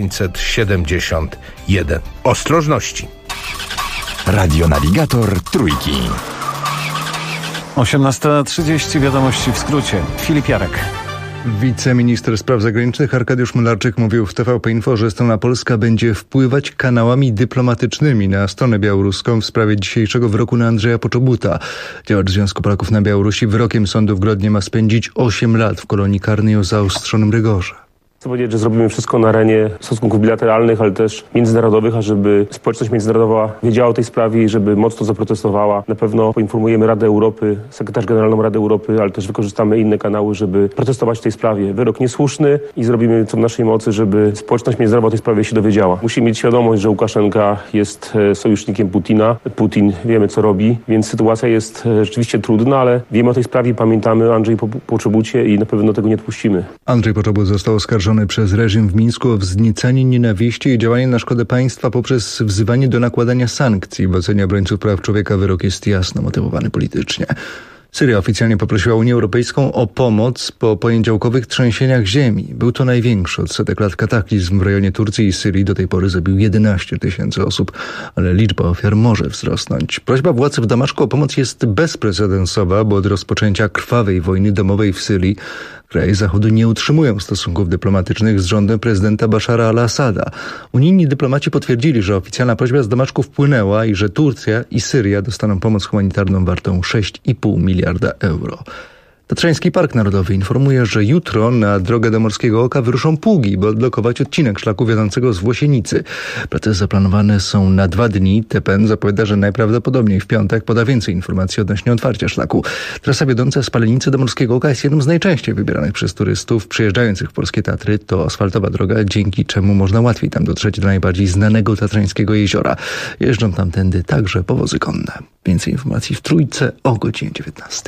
971. Ostrożności. Radionawigator Trójki. 18:30, wiadomości w skrócie. Filip Jarek. Wiceminister spraw zagranicznych Arkadiusz Mularczyk mówił w TVP Info, że strona polska będzie wpływać kanałami dyplomatycznymi na stronę białoruską w sprawie dzisiejszego wyroku na Andrzeja Poczobuta. Działacz Związku Polaków na Białorusi wyrokiem sądu w Grodnie ma spędzić 8 lat w kolonii karnej o zaostrzonym rygorze. Chcę powiedzieć, że zrobimy wszystko na arenie stosunków bilateralnych, ale też międzynarodowych, ażeby społeczność międzynarodowa wiedziała o tej sprawie i żeby mocno zaprotestowała. Na pewno poinformujemy Radę Europy, sekretarz generalną Rady Europy, ale też wykorzystamy inne kanały, żeby protestować w tej sprawie. Wyrok niesłuszny i zrobimy co w naszej mocy, żeby społeczność międzynarodowa o tej sprawie się dowiedziała. Musimy mieć świadomość, że Łukaszenka jest sojusznikiem Putina. Putin wiemy, co robi, więc sytuacja jest rzeczywiście trudna, ale wiemy o tej sprawie, pamiętamy o Andrzeju Poczobucie i na pewno tego nie odpuścimy. Andrzej Poczobut został oskarżony przez reżim w Mińsku o wzniecanie nienawiści i działanie na szkodę państwa poprzez wzywanie do nakładania sankcji. W ocenie obrońców praw człowieka wyrok jest jasno motywowany politycznie. Syria oficjalnie poprosiła Unię Europejską o pomoc po poniedziałkowych trzęsieniach ziemi. Był to największy od setek lat kataklizm w rejonie Turcji i Syrii. Do tej pory zabił 11 000 osób, ale liczba ofiar może wzrosnąć. Prośba władz w Damaszku o pomoc jest bezprecedensowa, bo od rozpoczęcia krwawej wojny domowej w Syrii kraje Zachodu nie utrzymują stosunków dyplomatycznych z rządem prezydenta Bashara al-Assada. Unijni dyplomaci potwierdzili, że oficjalna prośba z Damaszku wpłynęła i że Turcja i Syria dostaną pomoc humanitarną wartą 6,5 miliarda euro. Tatrzański Park Narodowy informuje, że jutro na drogę do Morskiego Oka wyruszą pługi, by odblokować odcinek szlaku wiodącego z Włosienicy. Prace zaplanowane są na 2 dni. TPN zapowiada, że najprawdopodobniej w piątek poda więcej informacji odnośnie otwarcia szlaku. Trasa wiodąca z Palenicy do Morskiego Oka jest jedną z najczęściej wybieranych przez turystów przyjeżdżających w polskie Tatry. To asfaltowa droga, dzięki czemu można łatwiej tam dotrzeć do najbardziej znanego tatrzańskiego jeziora. Jeżdżą tamtędy także powozy konne. Więcej informacji w Trójce o godzinie 19.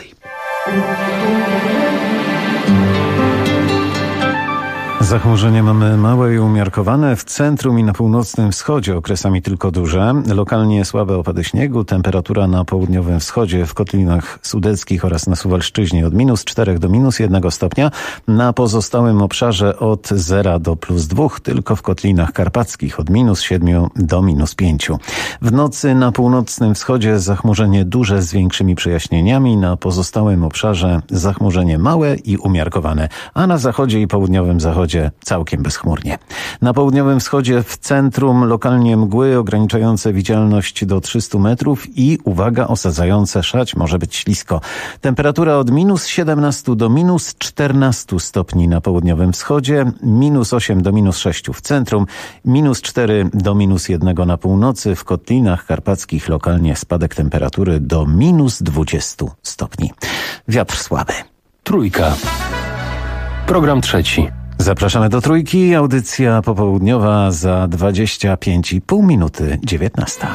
Zachmurzenie mamy małe i umiarkowane. W centrum i na północnym wschodzie okresami tylko duże. Lokalnie słabe opady śniegu. Temperatura na południowym wschodzie w kotlinach sudeckich oraz na Suwalszczyźnie od -4 do -1 stopnia. Na pozostałym obszarze od 0 do +2. Tylko w kotlinach karpackich od -7 do -5. W nocy na północnym wschodzie zachmurzenie duże z większymi przejaśnieniami. Na pozostałym obszarze zachmurzenie małe i umiarkowane. A na zachodzie i południowym zachodzie całkiem bezchmurnie. Na południowym wschodzie w centrum lokalnie mgły ograniczające widzialność do 300 metrów i, uwaga, osadzające szać, może być ślisko. Temperatura od -17 do -14 stopni na południowym wschodzie, -8 do -6 w centrum, -4 do -1 na północy, w kotlinach karpackich lokalnie spadek temperatury do -20 stopni. Wiatr słaby. Trójka. Program trzeci. Zapraszamy do Trójki. Audycja popołudniowa za 25,5 minuty 19.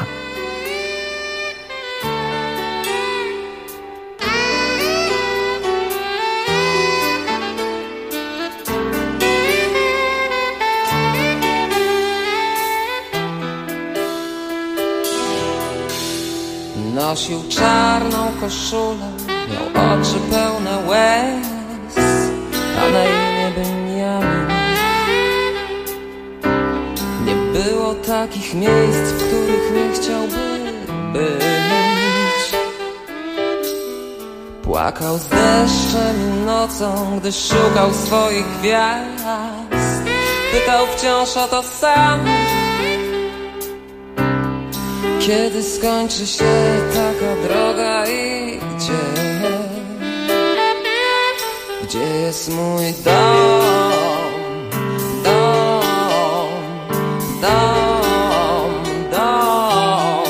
Nosił czarną koszulę, miał oczy pełne łez, a na imię Benjamin. Nie było takich miejsc, w których nie chciałby być. Płakał z deszczem i nocą, gdy szukał swoich gwiazd. Pytał wciąż o to samo: kiedy skończy się taka droga i gdzie jest mój dom, dom, dom, dom,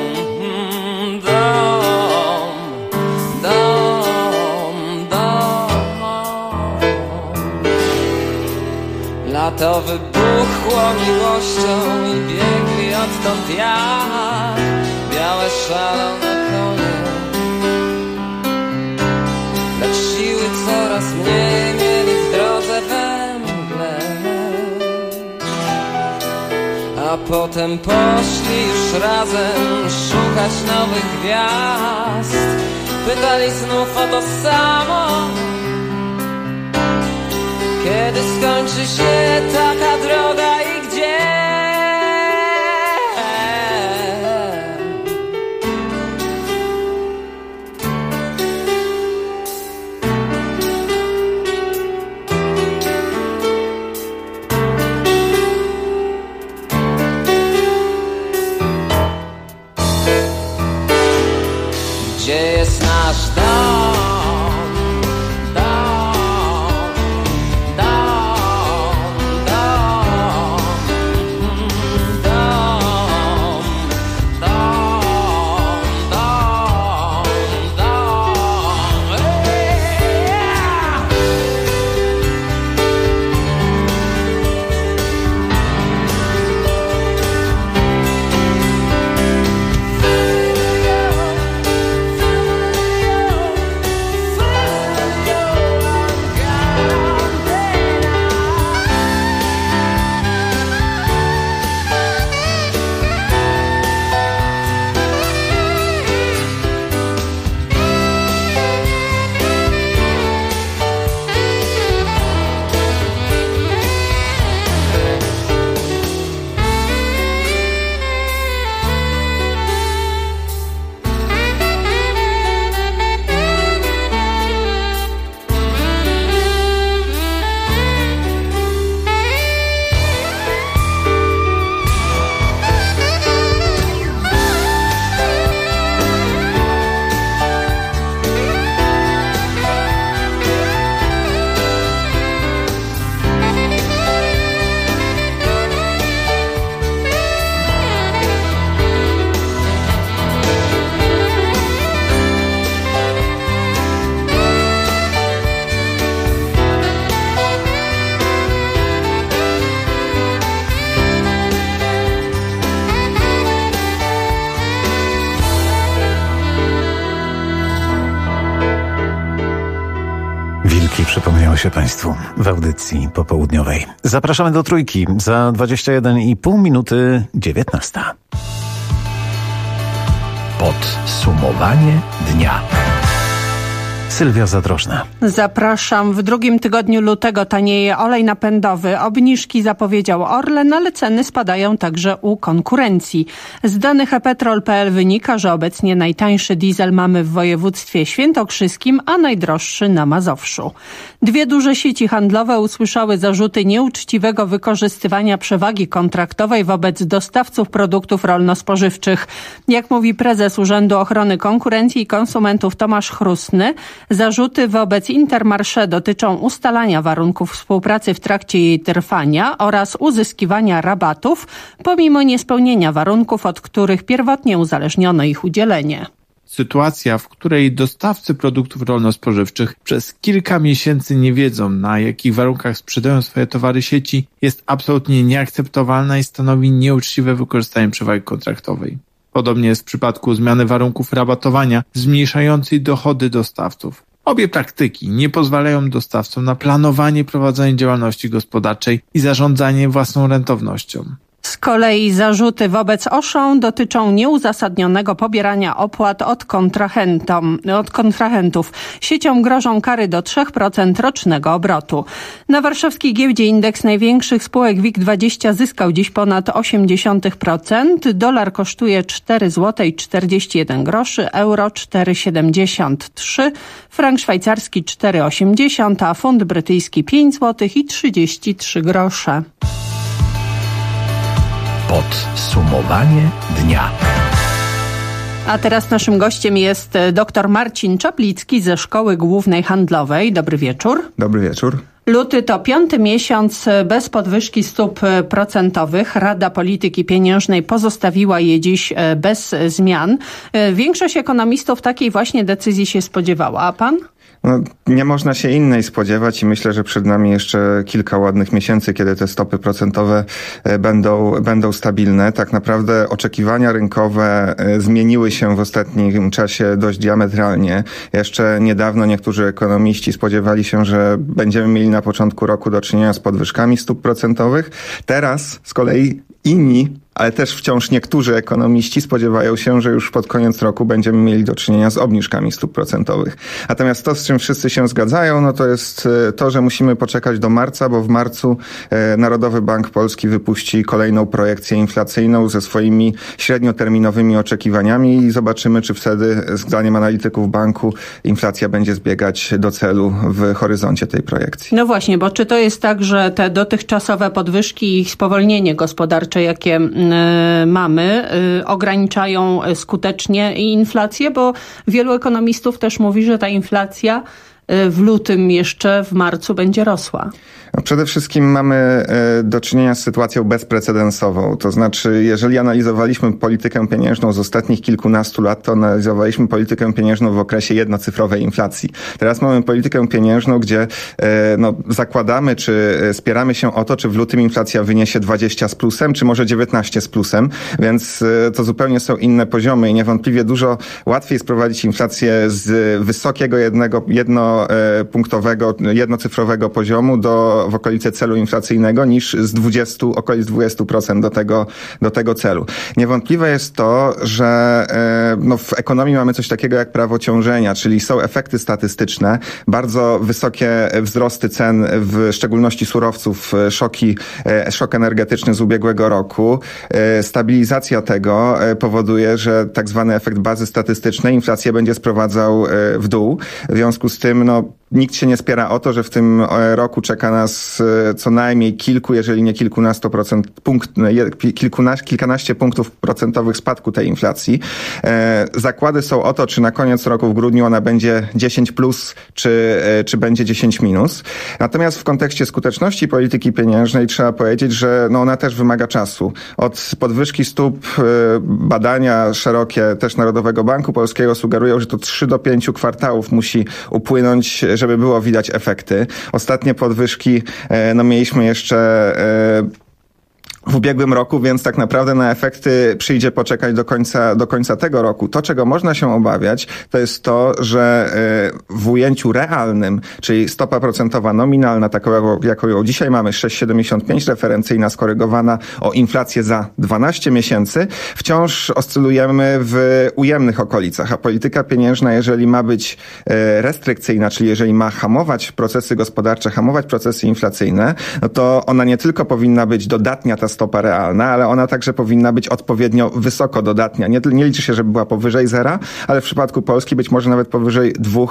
dom, dom, dom. Lato wybuchło miłością i biegli odtąd jak białe szalone konie. Lecz siły coraz mniej mieli w drodze we mgle. A potem poszli już razem szukać nowych gwiazd. Pytali znów o to samo: kiedy skończy się taka droga i gdzie? Gdzie jest nasz dom? Dom, dom, dom, dom, dom, dom, dom, Przypomniało się Państwu w audycji popołudniowej. Zapraszamy do Trójki. Za 21,5 minuty 19. Podsumowanie dnia. Sylwia Zadrożna. Zapraszam. W drugim tygodniu lutego tanieje olej napędowy. Obniżki zapowiedział Orlen, ale ceny spadają także u konkurencji. Z danych ePetrol.pl wynika, że obecnie najtańszy diesel mamy w województwie świętokrzyskim, a najdroższy na Mazowszu. Dwie duże sieci handlowe usłyszały zarzuty nieuczciwego wykorzystywania przewagi kontraktowej wobec dostawców produktów rolno-spożywczych. Jak mówi prezes Urzędu Ochrony Konkurencji i Konsumentów Tomasz Chrustny, zarzuty wobec Intermarché dotyczą ustalania warunków współpracy w trakcie jej trwania oraz uzyskiwania rabatów, pomimo niespełnienia warunków, od których pierwotnie uzależniono ich udzielenie. Sytuacja, w której dostawcy produktów rolno-spożywczych przez kilka miesięcy nie wiedzą, na jakich warunkach sprzedają swoje towary sieci, jest absolutnie nieakceptowalna i stanowi nieuczciwe wykorzystanie przewagi kontraktowej. Podobnie jest w przypadku zmiany warunków rabatowania zmniejszającej dochody dostawców. Obie praktyki nie pozwalają dostawcom na planowanie i prowadzenie działalności gospodarczej i zarządzanie własną rentownością. Z kolei zarzuty wobec Auchan dotyczą nieuzasadnionego pobierania opłat od kontrahentów. Sieciom grożą kary do 3% rocznego obrotu. Na warszawskiej giełdzie indeks największych spółek WIG20 zyskał dziś ponad 0,8%. Dolar kosztuje 4,41 zł, euro 4,73, frank szwajcarski 4,80, a funt brytyjski 5,33 zł. Podsumowanie dnia. A teraz naszym gościem jest dr Marcin Czaplicki ze Szkoły Głównej Handlowej. Dobry wieczór. Dobry wieczór. Luty to 5. miesiąc bez podwyżki stóp procentowych. Rada Polityki Pieniężnej pozostawiła je dziś bez zmian. Większość ekonomistów takiej właśnie decyzji się spodziewała. A pan? No, nie można się innej spodziewać i myślę, że przed nami jeszcze kilka ładnych miesięcy, kiedy te stopy procentowe będą stabilne. Tak naprawdę oczekiwania rynkowe zmieniły się w ostatnim czasie dość diametralnie. Jeszcze niedawno niektórzy ekonomiści spodziewali się, że będziemy mieli na początku roku do czynienia z podwyżkami stóp procentowych. Teraz z kolei inni, ale też wciąż niektórzy ekonomiści spodziewają się, że już pod koniec roku będziemy mieli do czynienia z obniżkami stóp procentowych. Natomiast to, z czym wszyscy się zgadzają, no to jest to, że musimy poczekać do marca, bo w marcu Narodowy Bank Polski wypuści kolejną projekcję inflacyjną ze swoimi średnioterminowymi oczekiwaniami i zobaczymy, czy wtedy, zdaniem analityków banku, inflacja będzie zbiegać do celu w horyzoncie tej projekcji. No właśnie, bo czy to jest tak, że te dotychczasowe podwyżki i ich spowolnienie gospodarcze, jakie mamy, ograniczają skutecznie inflację, bo wielu ekonomistów też mówi, że ta inflacja w lutym jeszcze w marcu będzie rosła. No przede wszystkim mamy do czynienia z sytuacją bezprecedensową. To znaczy, jeżeli analizowaliśmy politykę pieniężną z ostatnich kilkunastu lat, to analizowaliśmy politykę pieniężną w okresie jednocyfrowej inflacji. Teraz mamy politykę pieniężną, gdzie zakładamy, czy spieramy się o to, czy w lutym inflacja wyniesie 20 z plusem, czy może 19 z plusem, więc to zupełnie są inne poziomy i niewątpliwie dużo łatwiej sprowadzić inflację z wysokiego jednopunktowego, jednocyfrowego poziomu w okolice celu inflacyjnego niż z okolic 20% do tego celu. Niewątpliwe jest to, że w ekonomii mamy coś takiego jak prawo ciążenia, czyli są efekty statystyczne, bardzo wysokie wzrosty cen, w szczególności surowców, szok energetyczny z ubiegłego roku. Stabilizacja tego powoduje, że tak zwany efekt bazy statystycznej inflację będzie sprowadzał w dół. W związku z tym nikt się nie spiera o to, że w tym roku czeka nas co najmniej kilku, jeżeli nie kilkanaście punktów procentowych spadku tej inflacji. Zakłady są o to, czy na koniec roku w grudniu ona będzie 10 plus, czy będzie 10 minus. Natomiast w kontekście skuteczności polityki pieniężnej trzeba powiedzieć, że ona też wymaga czasu. Od podwyżki stóp badania szerokie też Narodowego Banku Polskiego sugerują, że to 3 do 5 kwartałów musi upłynąć, żeby było widać efekty. Ostatnie podwyżki mieliśmy jeszcze w ubiegłym roku, więc tak naprawdę na efekty przyjdzie poczekać do końca tego roku. To, czego można się obawiać, to jest to, że w ujęciu realnym, czyli stopa procentowa nominalna, taką jaką ją dzisiaj mamy, 6,75 referencyjna, skorygowana o inflację za 12 miesięcy, wciąż oscylujemy w ujemnych okolicach, a polityka pieniężna, jeżeli ma być restrykcyjna, czyli jeżeli ma hamować procesy gospodarcze, hamować procesy inflacyjne, no to ona nie tylko powinna być dodatnia, ta stopa realna, ale ona także powinna być odpowiednio wysoko dodatnia. Nie liczy się, żeby była powyżej zera, ale w przypadku Polski być może nawet powyżej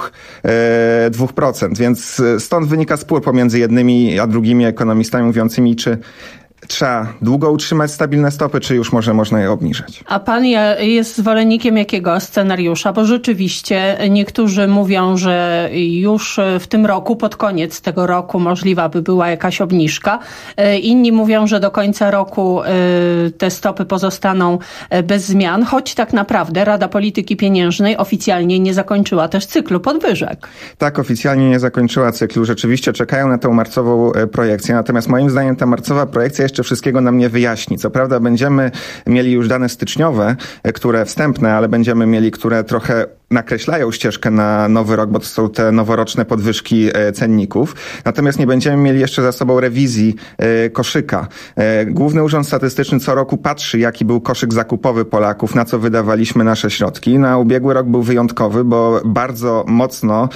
2%. Więc stąd wynika spór pomiędzy jednymi a drugimi ekonomistami mówiącymi, czy trzeba długo utrzymać stabilne stopy, czy już można je obniżać? A pan jest zwolennikiem jakiego scenariusza? Bo rzeczywiście niektórzy mówią, że już w tym roku, pod koniec tego roku możliwa by była jakaś obniżka. Inni mówią, że do końca roku te stopy pozostaną bez zmian, choć tak naprawdę Rada Polityki Pieniężnej oficjalnie nie zakończyła też cyklu podwyżek. Tak, oficjalnie nie zakończyła cyklu. Rzeczywiście czekają na tę marcową projekcję. Natomiast moim zdaniem ta marcowa projekcja jeszcze wszystkiego nam nie wyjaśni. Co prawda będziemy mieli już dane styczniowe, które wstępne, ale będziemy mieli, które trochę nakreślają ścieżkę na nowy rok, bo to są te noworoczne podwyżki cenników. Natomiast nie będziemy mieli jeszcze za sobą rewizji koszyka. Główny Urząd Statystyczny co roku patrzy, jaki był koszyk zakupowy Polaków, na co wydawaliśmy nasze środki. Na ubiegły rok był wyjątkowy, bo bardzo mocno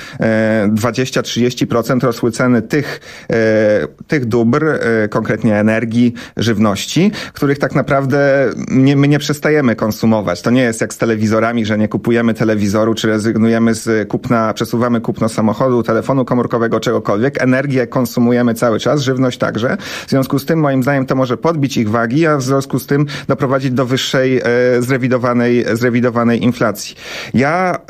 20-30% rosły ceny tych dóbr, konkretnie energii, żywności, których tak naprawdę my nie przestajemy konsumować. To nie jest jak z telewizorami, że nie kupujemy telewizoru, czy rezygnujemy z przesuwamy kupno samochodu, telefonu komórkowego, czegokolwiek. Energię konsumujemy cały czas, żywność także. W związku z tym, moim zdaniem, to może podbić ich wagi, a w związku z tym doprowadzić do wyższej, zrewidowanej inflacji. Ja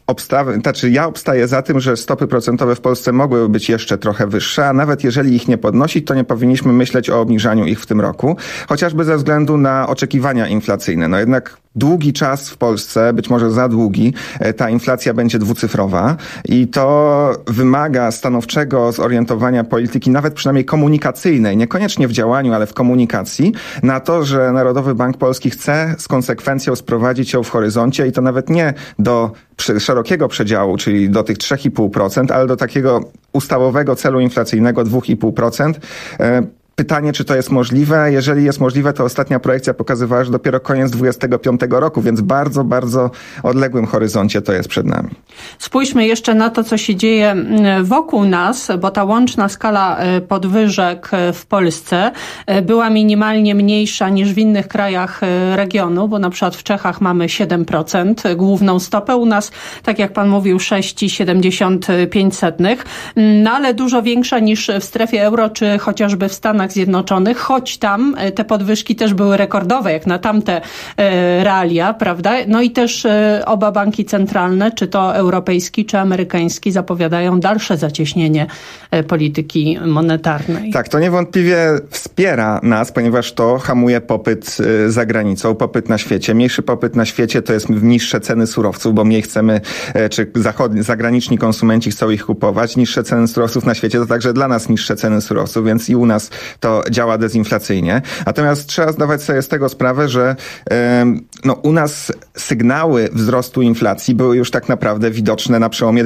obstaję za tym, że stopy procentowe w Polsce mogłyby być jeszcze trochę wyższe, a nawet jeżeli ich nie podnosić, to nie powinniśmy myśleć o obniżaniu ich w tym roku, chociażby ze względu na oczekiwania inflacyjne. No jednak długi czas w Polsce, być może za długi, ta inflacja będzie dwucyfrowa i to wymaga stanowczego zorientowania polityki, nawet przynajmniej komunikacyjnej, niekoniecznie w działaniu, ale w komunikacji, na to, że Narodowy Bank Polski chce z konsekwencją sprowadzić ją w horyzoncie i to nawet nie do szerokiego przedziału, czyli do tych 3,5%, ale do takiego ustawowego celu inflacyjnego 2,5%. Pytanie, czy to jest możliwe? Jeżeli jest możliwe, to ostatnia projekcja pokazywała, że dopiero koniec 2025 roku, więc bardzo, bardzo odległym horyzoncie to jest przed nami. Spójrzmy jeszcze na to, co się dzieje wokół nas, bo ta łączna skala podwyżek w Polsce była minimalnie mniejsza niż w innych krajach regionu, bo na przykład w Czechach mamy 7% główną stopę, u nas, tak jak pan mówił, 6,75, no ale dużo większa niż w strefie euro, czy chociażby w Stanach Zjednoczonych, choć tam te podwyżki też były rekordowe, jak na tamte realia, prawda? No i też oba banki centralne, czy to europejski, czy amerykański, zapowiadają dalsze zacieśnienie polityki monetarnej. Tak, to niewątpliwie wspiera nas, ponieważ to hamuje popyt za granicą, popyt na świecie. Mniejszy popyt na świecie to jest niższe ceny surowców, bo mniej chcemy, czy zagraniczni konsumenci chcą ich kupować. Niższe ceny surowców na świecie to także dla nas niższe ceny surowców, więc i u nas to działa dezinflacyjnie. Natomiast trzeba zdawać sobie z tego sprawę, że u nas sygnały wzrostu inflacji były już tak naprawdę widoczne na przełomie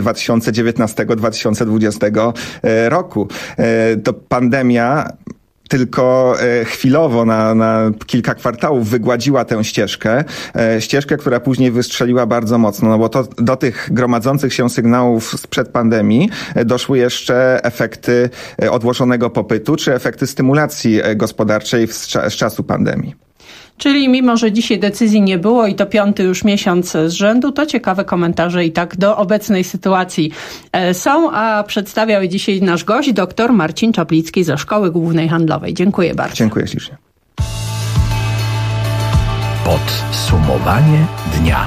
2019-2020 roku. To pandemia tylko chwilowo na kilka kwartałów wygładziła tę ścieżkę, która później wystrzeliła bardzo mocno, no bo to do tych gromadzących się sygnałów sprzed pandemii doszły jeszcze efekty odłożonego popytu, czy efekty stymulacji gospodarczej z czasu pandemii. Czyli mimo, że dzisiaj decyzji nie było i to 5. już miesiąc z rzędu, to ciekawe komentarze i tak do obecnej sytuacji są, a przedstawiał je dzisiaj nasz gość, dr Marcin Czaplicki ze Szkoły Głównej Handlowej. Dziękuję bardzo. Dziękuję ślicznie. Podsumowanie dnia.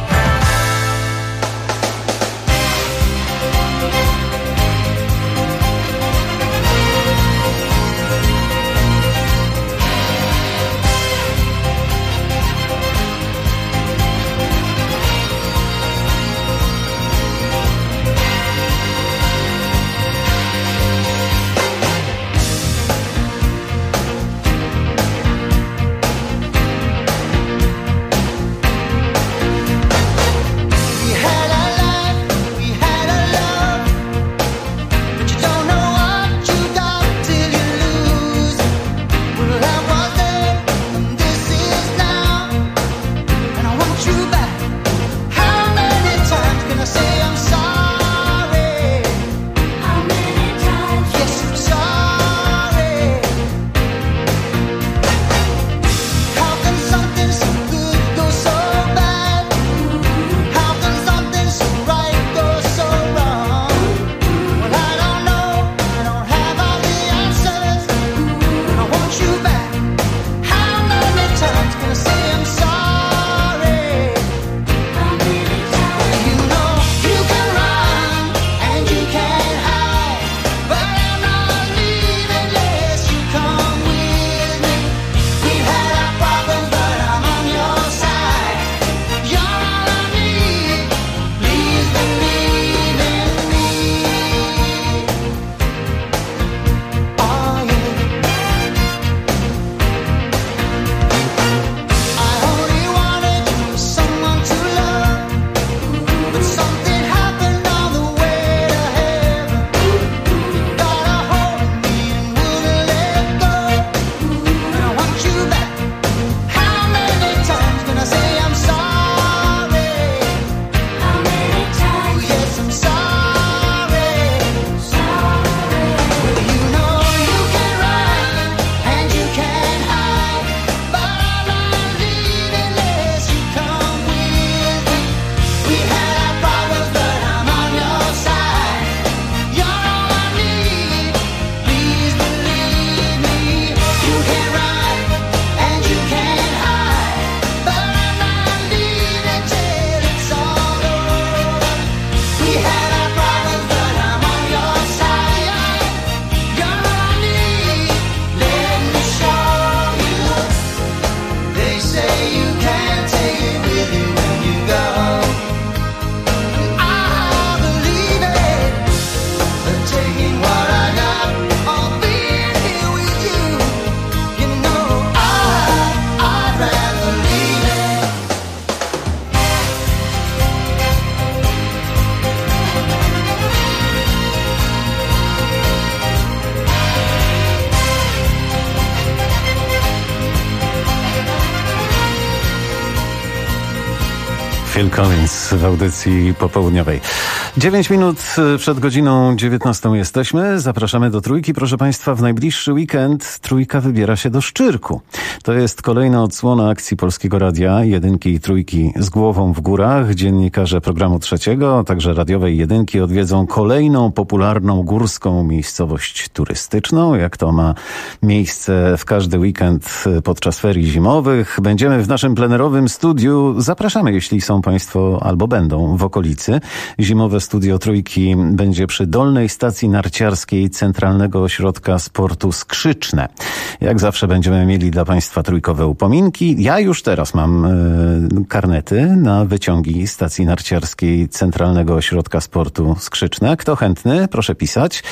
Phil Collins w audycji popołudniowej. 9 minut przed godziną 19 jesteśmy. Zapraszamy do Trójki. Proszę Państwa, w najbliższy weekend Trójka wybiera się do Szczyrku. To jest kolejna odsłona akcji Polskiego Radia, Jedynki i Trójki z głową w górach. Dziennikarze programu Trzeciego, a także radiowej Jedynki odwiedzą kolejną popularną górską miejscowość turystyczną, jak to ma miejsce w każdy weekend podczas ferii zimowych. Będziemy w naszym plenerowym studiu. Zapraszamy, jeśli są Państwo albo będą w okolicy. Zimowe studio Trójki będzie przy dolnej stacji narciarskiej Centralnego Ośrodka Sportu Skrzyczne. Jak zawsze będziemy mieli dla Państwa trójkowe upominki. Ja już teraz mam karnety na wyciągi stacji narciarskiej Centralnego Ośrodka Sportu Skrzyczne. Kto chętny? Proszę pisać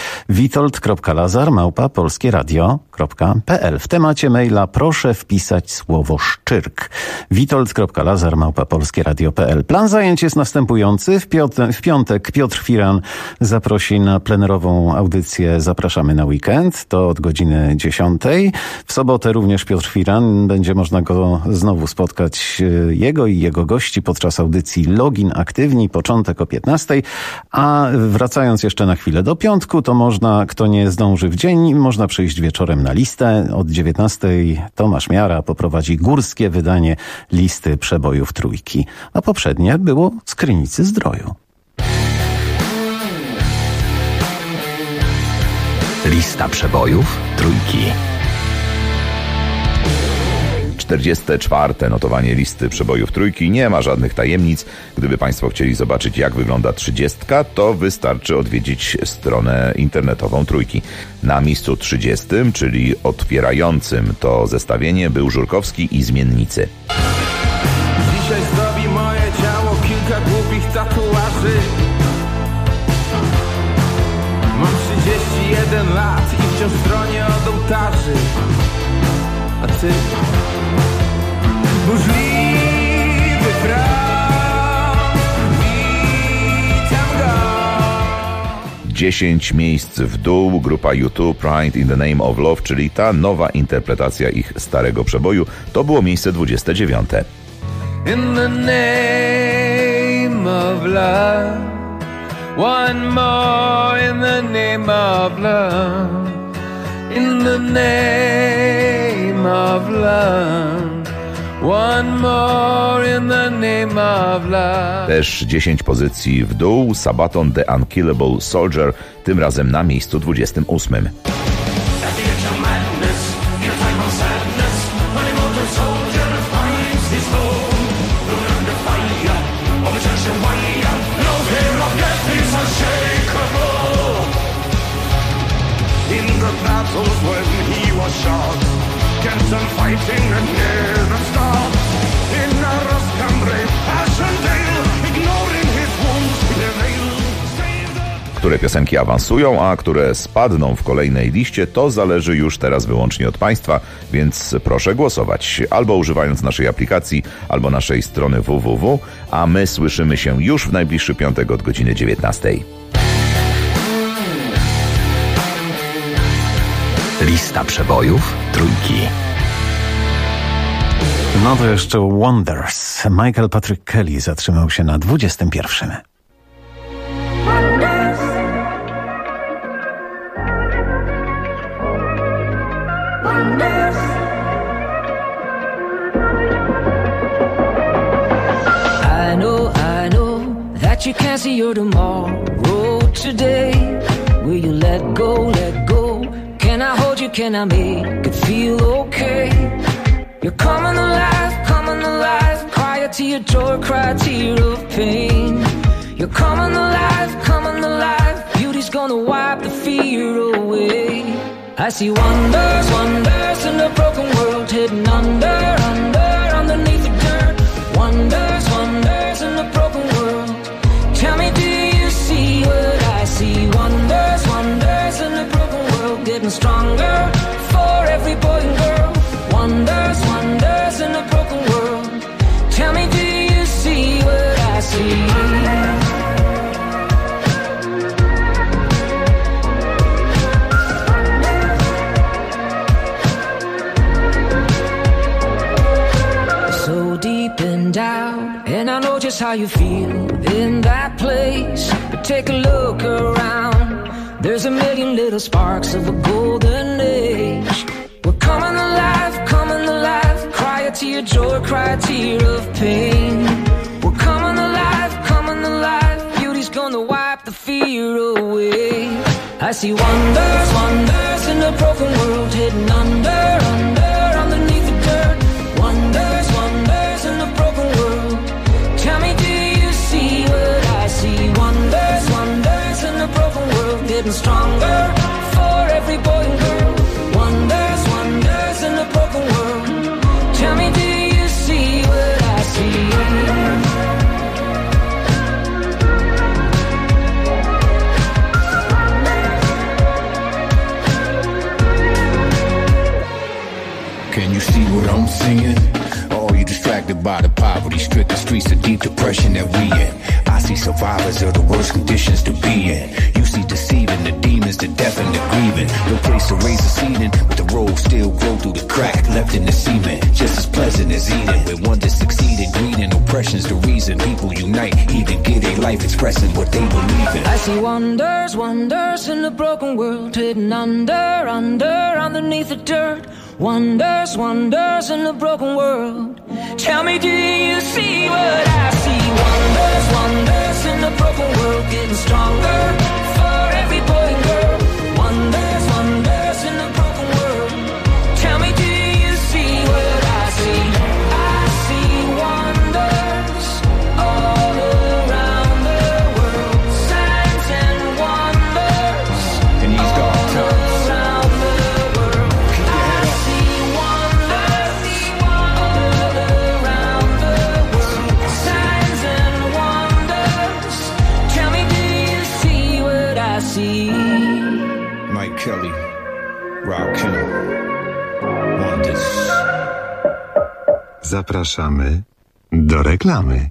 witold.lazar@polskieradio.pl. W temacie maila proszę wpisać słowo Szczyrk. witold.lazar@polskieradio.pl. Plan zajęć jest następujący. W piątek Piotr Firan zaprosi na plenerową audycję Zapraszamy na weekend. To od godziny 10. W sobotę również Piotr Firan. Będzie można go znowu spotkać, jego i jego gości, podczas audycji Login Aktywni. Początek o 15. A wracając jeszcze na chwilę do piątku, to można, kto nie zdąży w dzień, można przyjść wieczorem na listę. Od 19 Tomasz Miara poprowadzi górskie wydanie listy przebojów Trójki. A poprzednie było z Krynicy Zdroju. Lista przebojów Trójki. 44. notowanie listy przebojów Trójki. Nie ma żadnych tajemnic. Gdyby Państwo chcieli zobaczyć, jak wygląda 30, to wystarczy odwiedzić stronę internetową Trójki. Na miejscu 30, czyli otwierającym to zestawienie, był Żurkowski i Zmiennicy. Dzisiaj zdobi moje ciało kilka głupich tatuaży. Mam 31 lat i wciąż stronię od ołtarzy. A ty? Burzliwy front, witam go. 10 miejsc w dół, grupa U2, Pride in the Name of Love, czyli ta nowa interpretacja ich starego przeboju, to było miejsce 29. In the name of love, one more in the name of love, in the name of love. One more in the name of love. Też 10 pozycji w dół, Sabaton The Unkillable Soldier, tym razem na miejscu 28. Które piosenki awansują, a które spadną w kolejnej liście, to zależy już teraz wyłącznie od Państwa, więc proszę głosować albo używając naszej aplikacji, albo naszej strony www, a my słyszymy się już w najbliższy piątek od godziny 19. Lista przebojów Trójki. No to jeszcze Wonders. Michael Patrick Kelly zatrzymał się na 21. I know that you can't see your tomorrow today. Will you let go? Can I hold you? Can I make it feel okay? You're coming alive, cry a tear, joy, cry a tear of pain. You're coming alive, beauty's gonna wipe the fear away. I see wonders in a broken world, hidden underneath the dirt. Wonders in a broken world. Tell me, do you see what I see? Wonders in a broken world, getting stronger for every boy and girl. Wonders in a broken world. Tell me, do you see what I see? just how you feel in that place. But take a look around. There's a million little sparks of a golden age. We're coming alive, coming alive. Cry a tear of joy, cry a tear of pain. We're coming alive, coming alive. Beauty's gonna wipe the fear away. I see wonders, wonders in a broken world, hidden under, under, underneath the dirt. Wonders, wonders in a broken world. Tell me, do you see what I see? Wonders, wonders in a broken world, getting stronger for every boy and girl. Wonders, wonders in a broken world. Tell me, do you see what I see? Can you see what I'm seeing? Or are you distracted by the poverty-stricken streets of deep depression that we in? I see survivors of the worst conditions to be in. You see deceiving the demons, the death and the grieving. No place to raise a seeding, but the road still grow through the crack left in the cement. Just as pleasant as eating. When one to succeed in greed and oppression's the reason people unite. Even get a life expressing what they believe in. I see wonders, wonders in a broken world, hidden under, under, underneath the dirt. Wonders, wonders in a broken world. Tell me, do you see what I see? Wonders, wonders in a broken world, getting stronger for every boy and girl. Wonders, wonders in a broken world. Tell me, do you see what I see? I see wonders all around the world. Signs and wonders. And he's got tons. Mike Kelly, Rockin', Wonders. Zapraszamy do reklamy.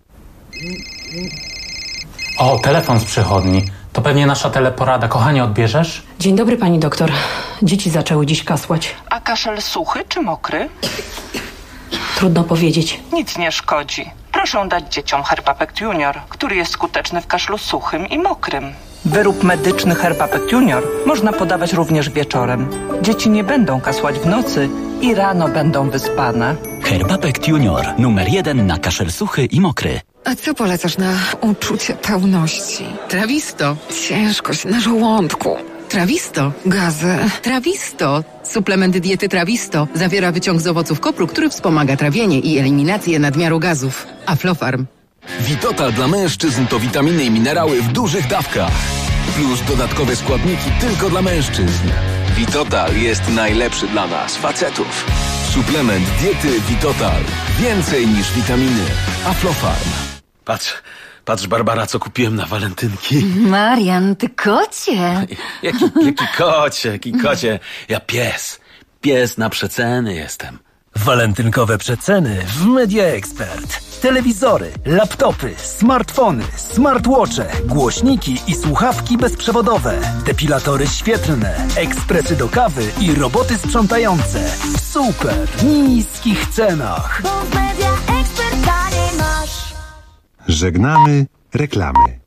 O, telefon z przychodni. To pewnie nasza teleporada. Kochanie, odbierzesz? Dzień dobry, pani doktor. Dzieci zaczęły dziś kasłać. A kaszel suchy czy mokry? Trudno powiedzieć. Nic nie szkodzi. Proszę dać dzieciom Herbapect Junior, który jest skuteczny w kaszlu suchym i mokrym. Wyrób medyczny Herbapect Junior można podawać również wieczorem. Dzieci nie będą kasłać w nocy i rano będą wyspane. Herbapect Junior, numer 1 na kaszel suchy i mokry. A co polecasz na uczucie pełności? Trawisto. Ciężkość na żołądku. Trawisto. Gazy. Trawisto. Suplement diety Trawisto zawiera wyciąg z owoców kopru, który wspomaga trawienie i eliminację nadmiaru gazów. Aflofarm. Vitotal dla mężczyzn to witaminy i minerały w dużych dawkach. Plus dodatkowe składniki tylko dla mężczyzn. Vitotal jest najlepszy dla nas, facetów. Suplement diety Vitotal. Więcej niż witaminy. Aflofarm. Patrz, Barbara, co kupiłem na walentynki. Marian, ty kocie. Jaki kocie? Ja pies na przeceny jestem. Walentynkowe przeceny w Media Expert. Telewizory, laptopy, smartfony, smartwatche, głośniki i słuchawki bezprzewodowe, depilatory świetlne, ekspresy do kawy i roboty sprzątające w super niskich cenach. Żegnamy reklamy.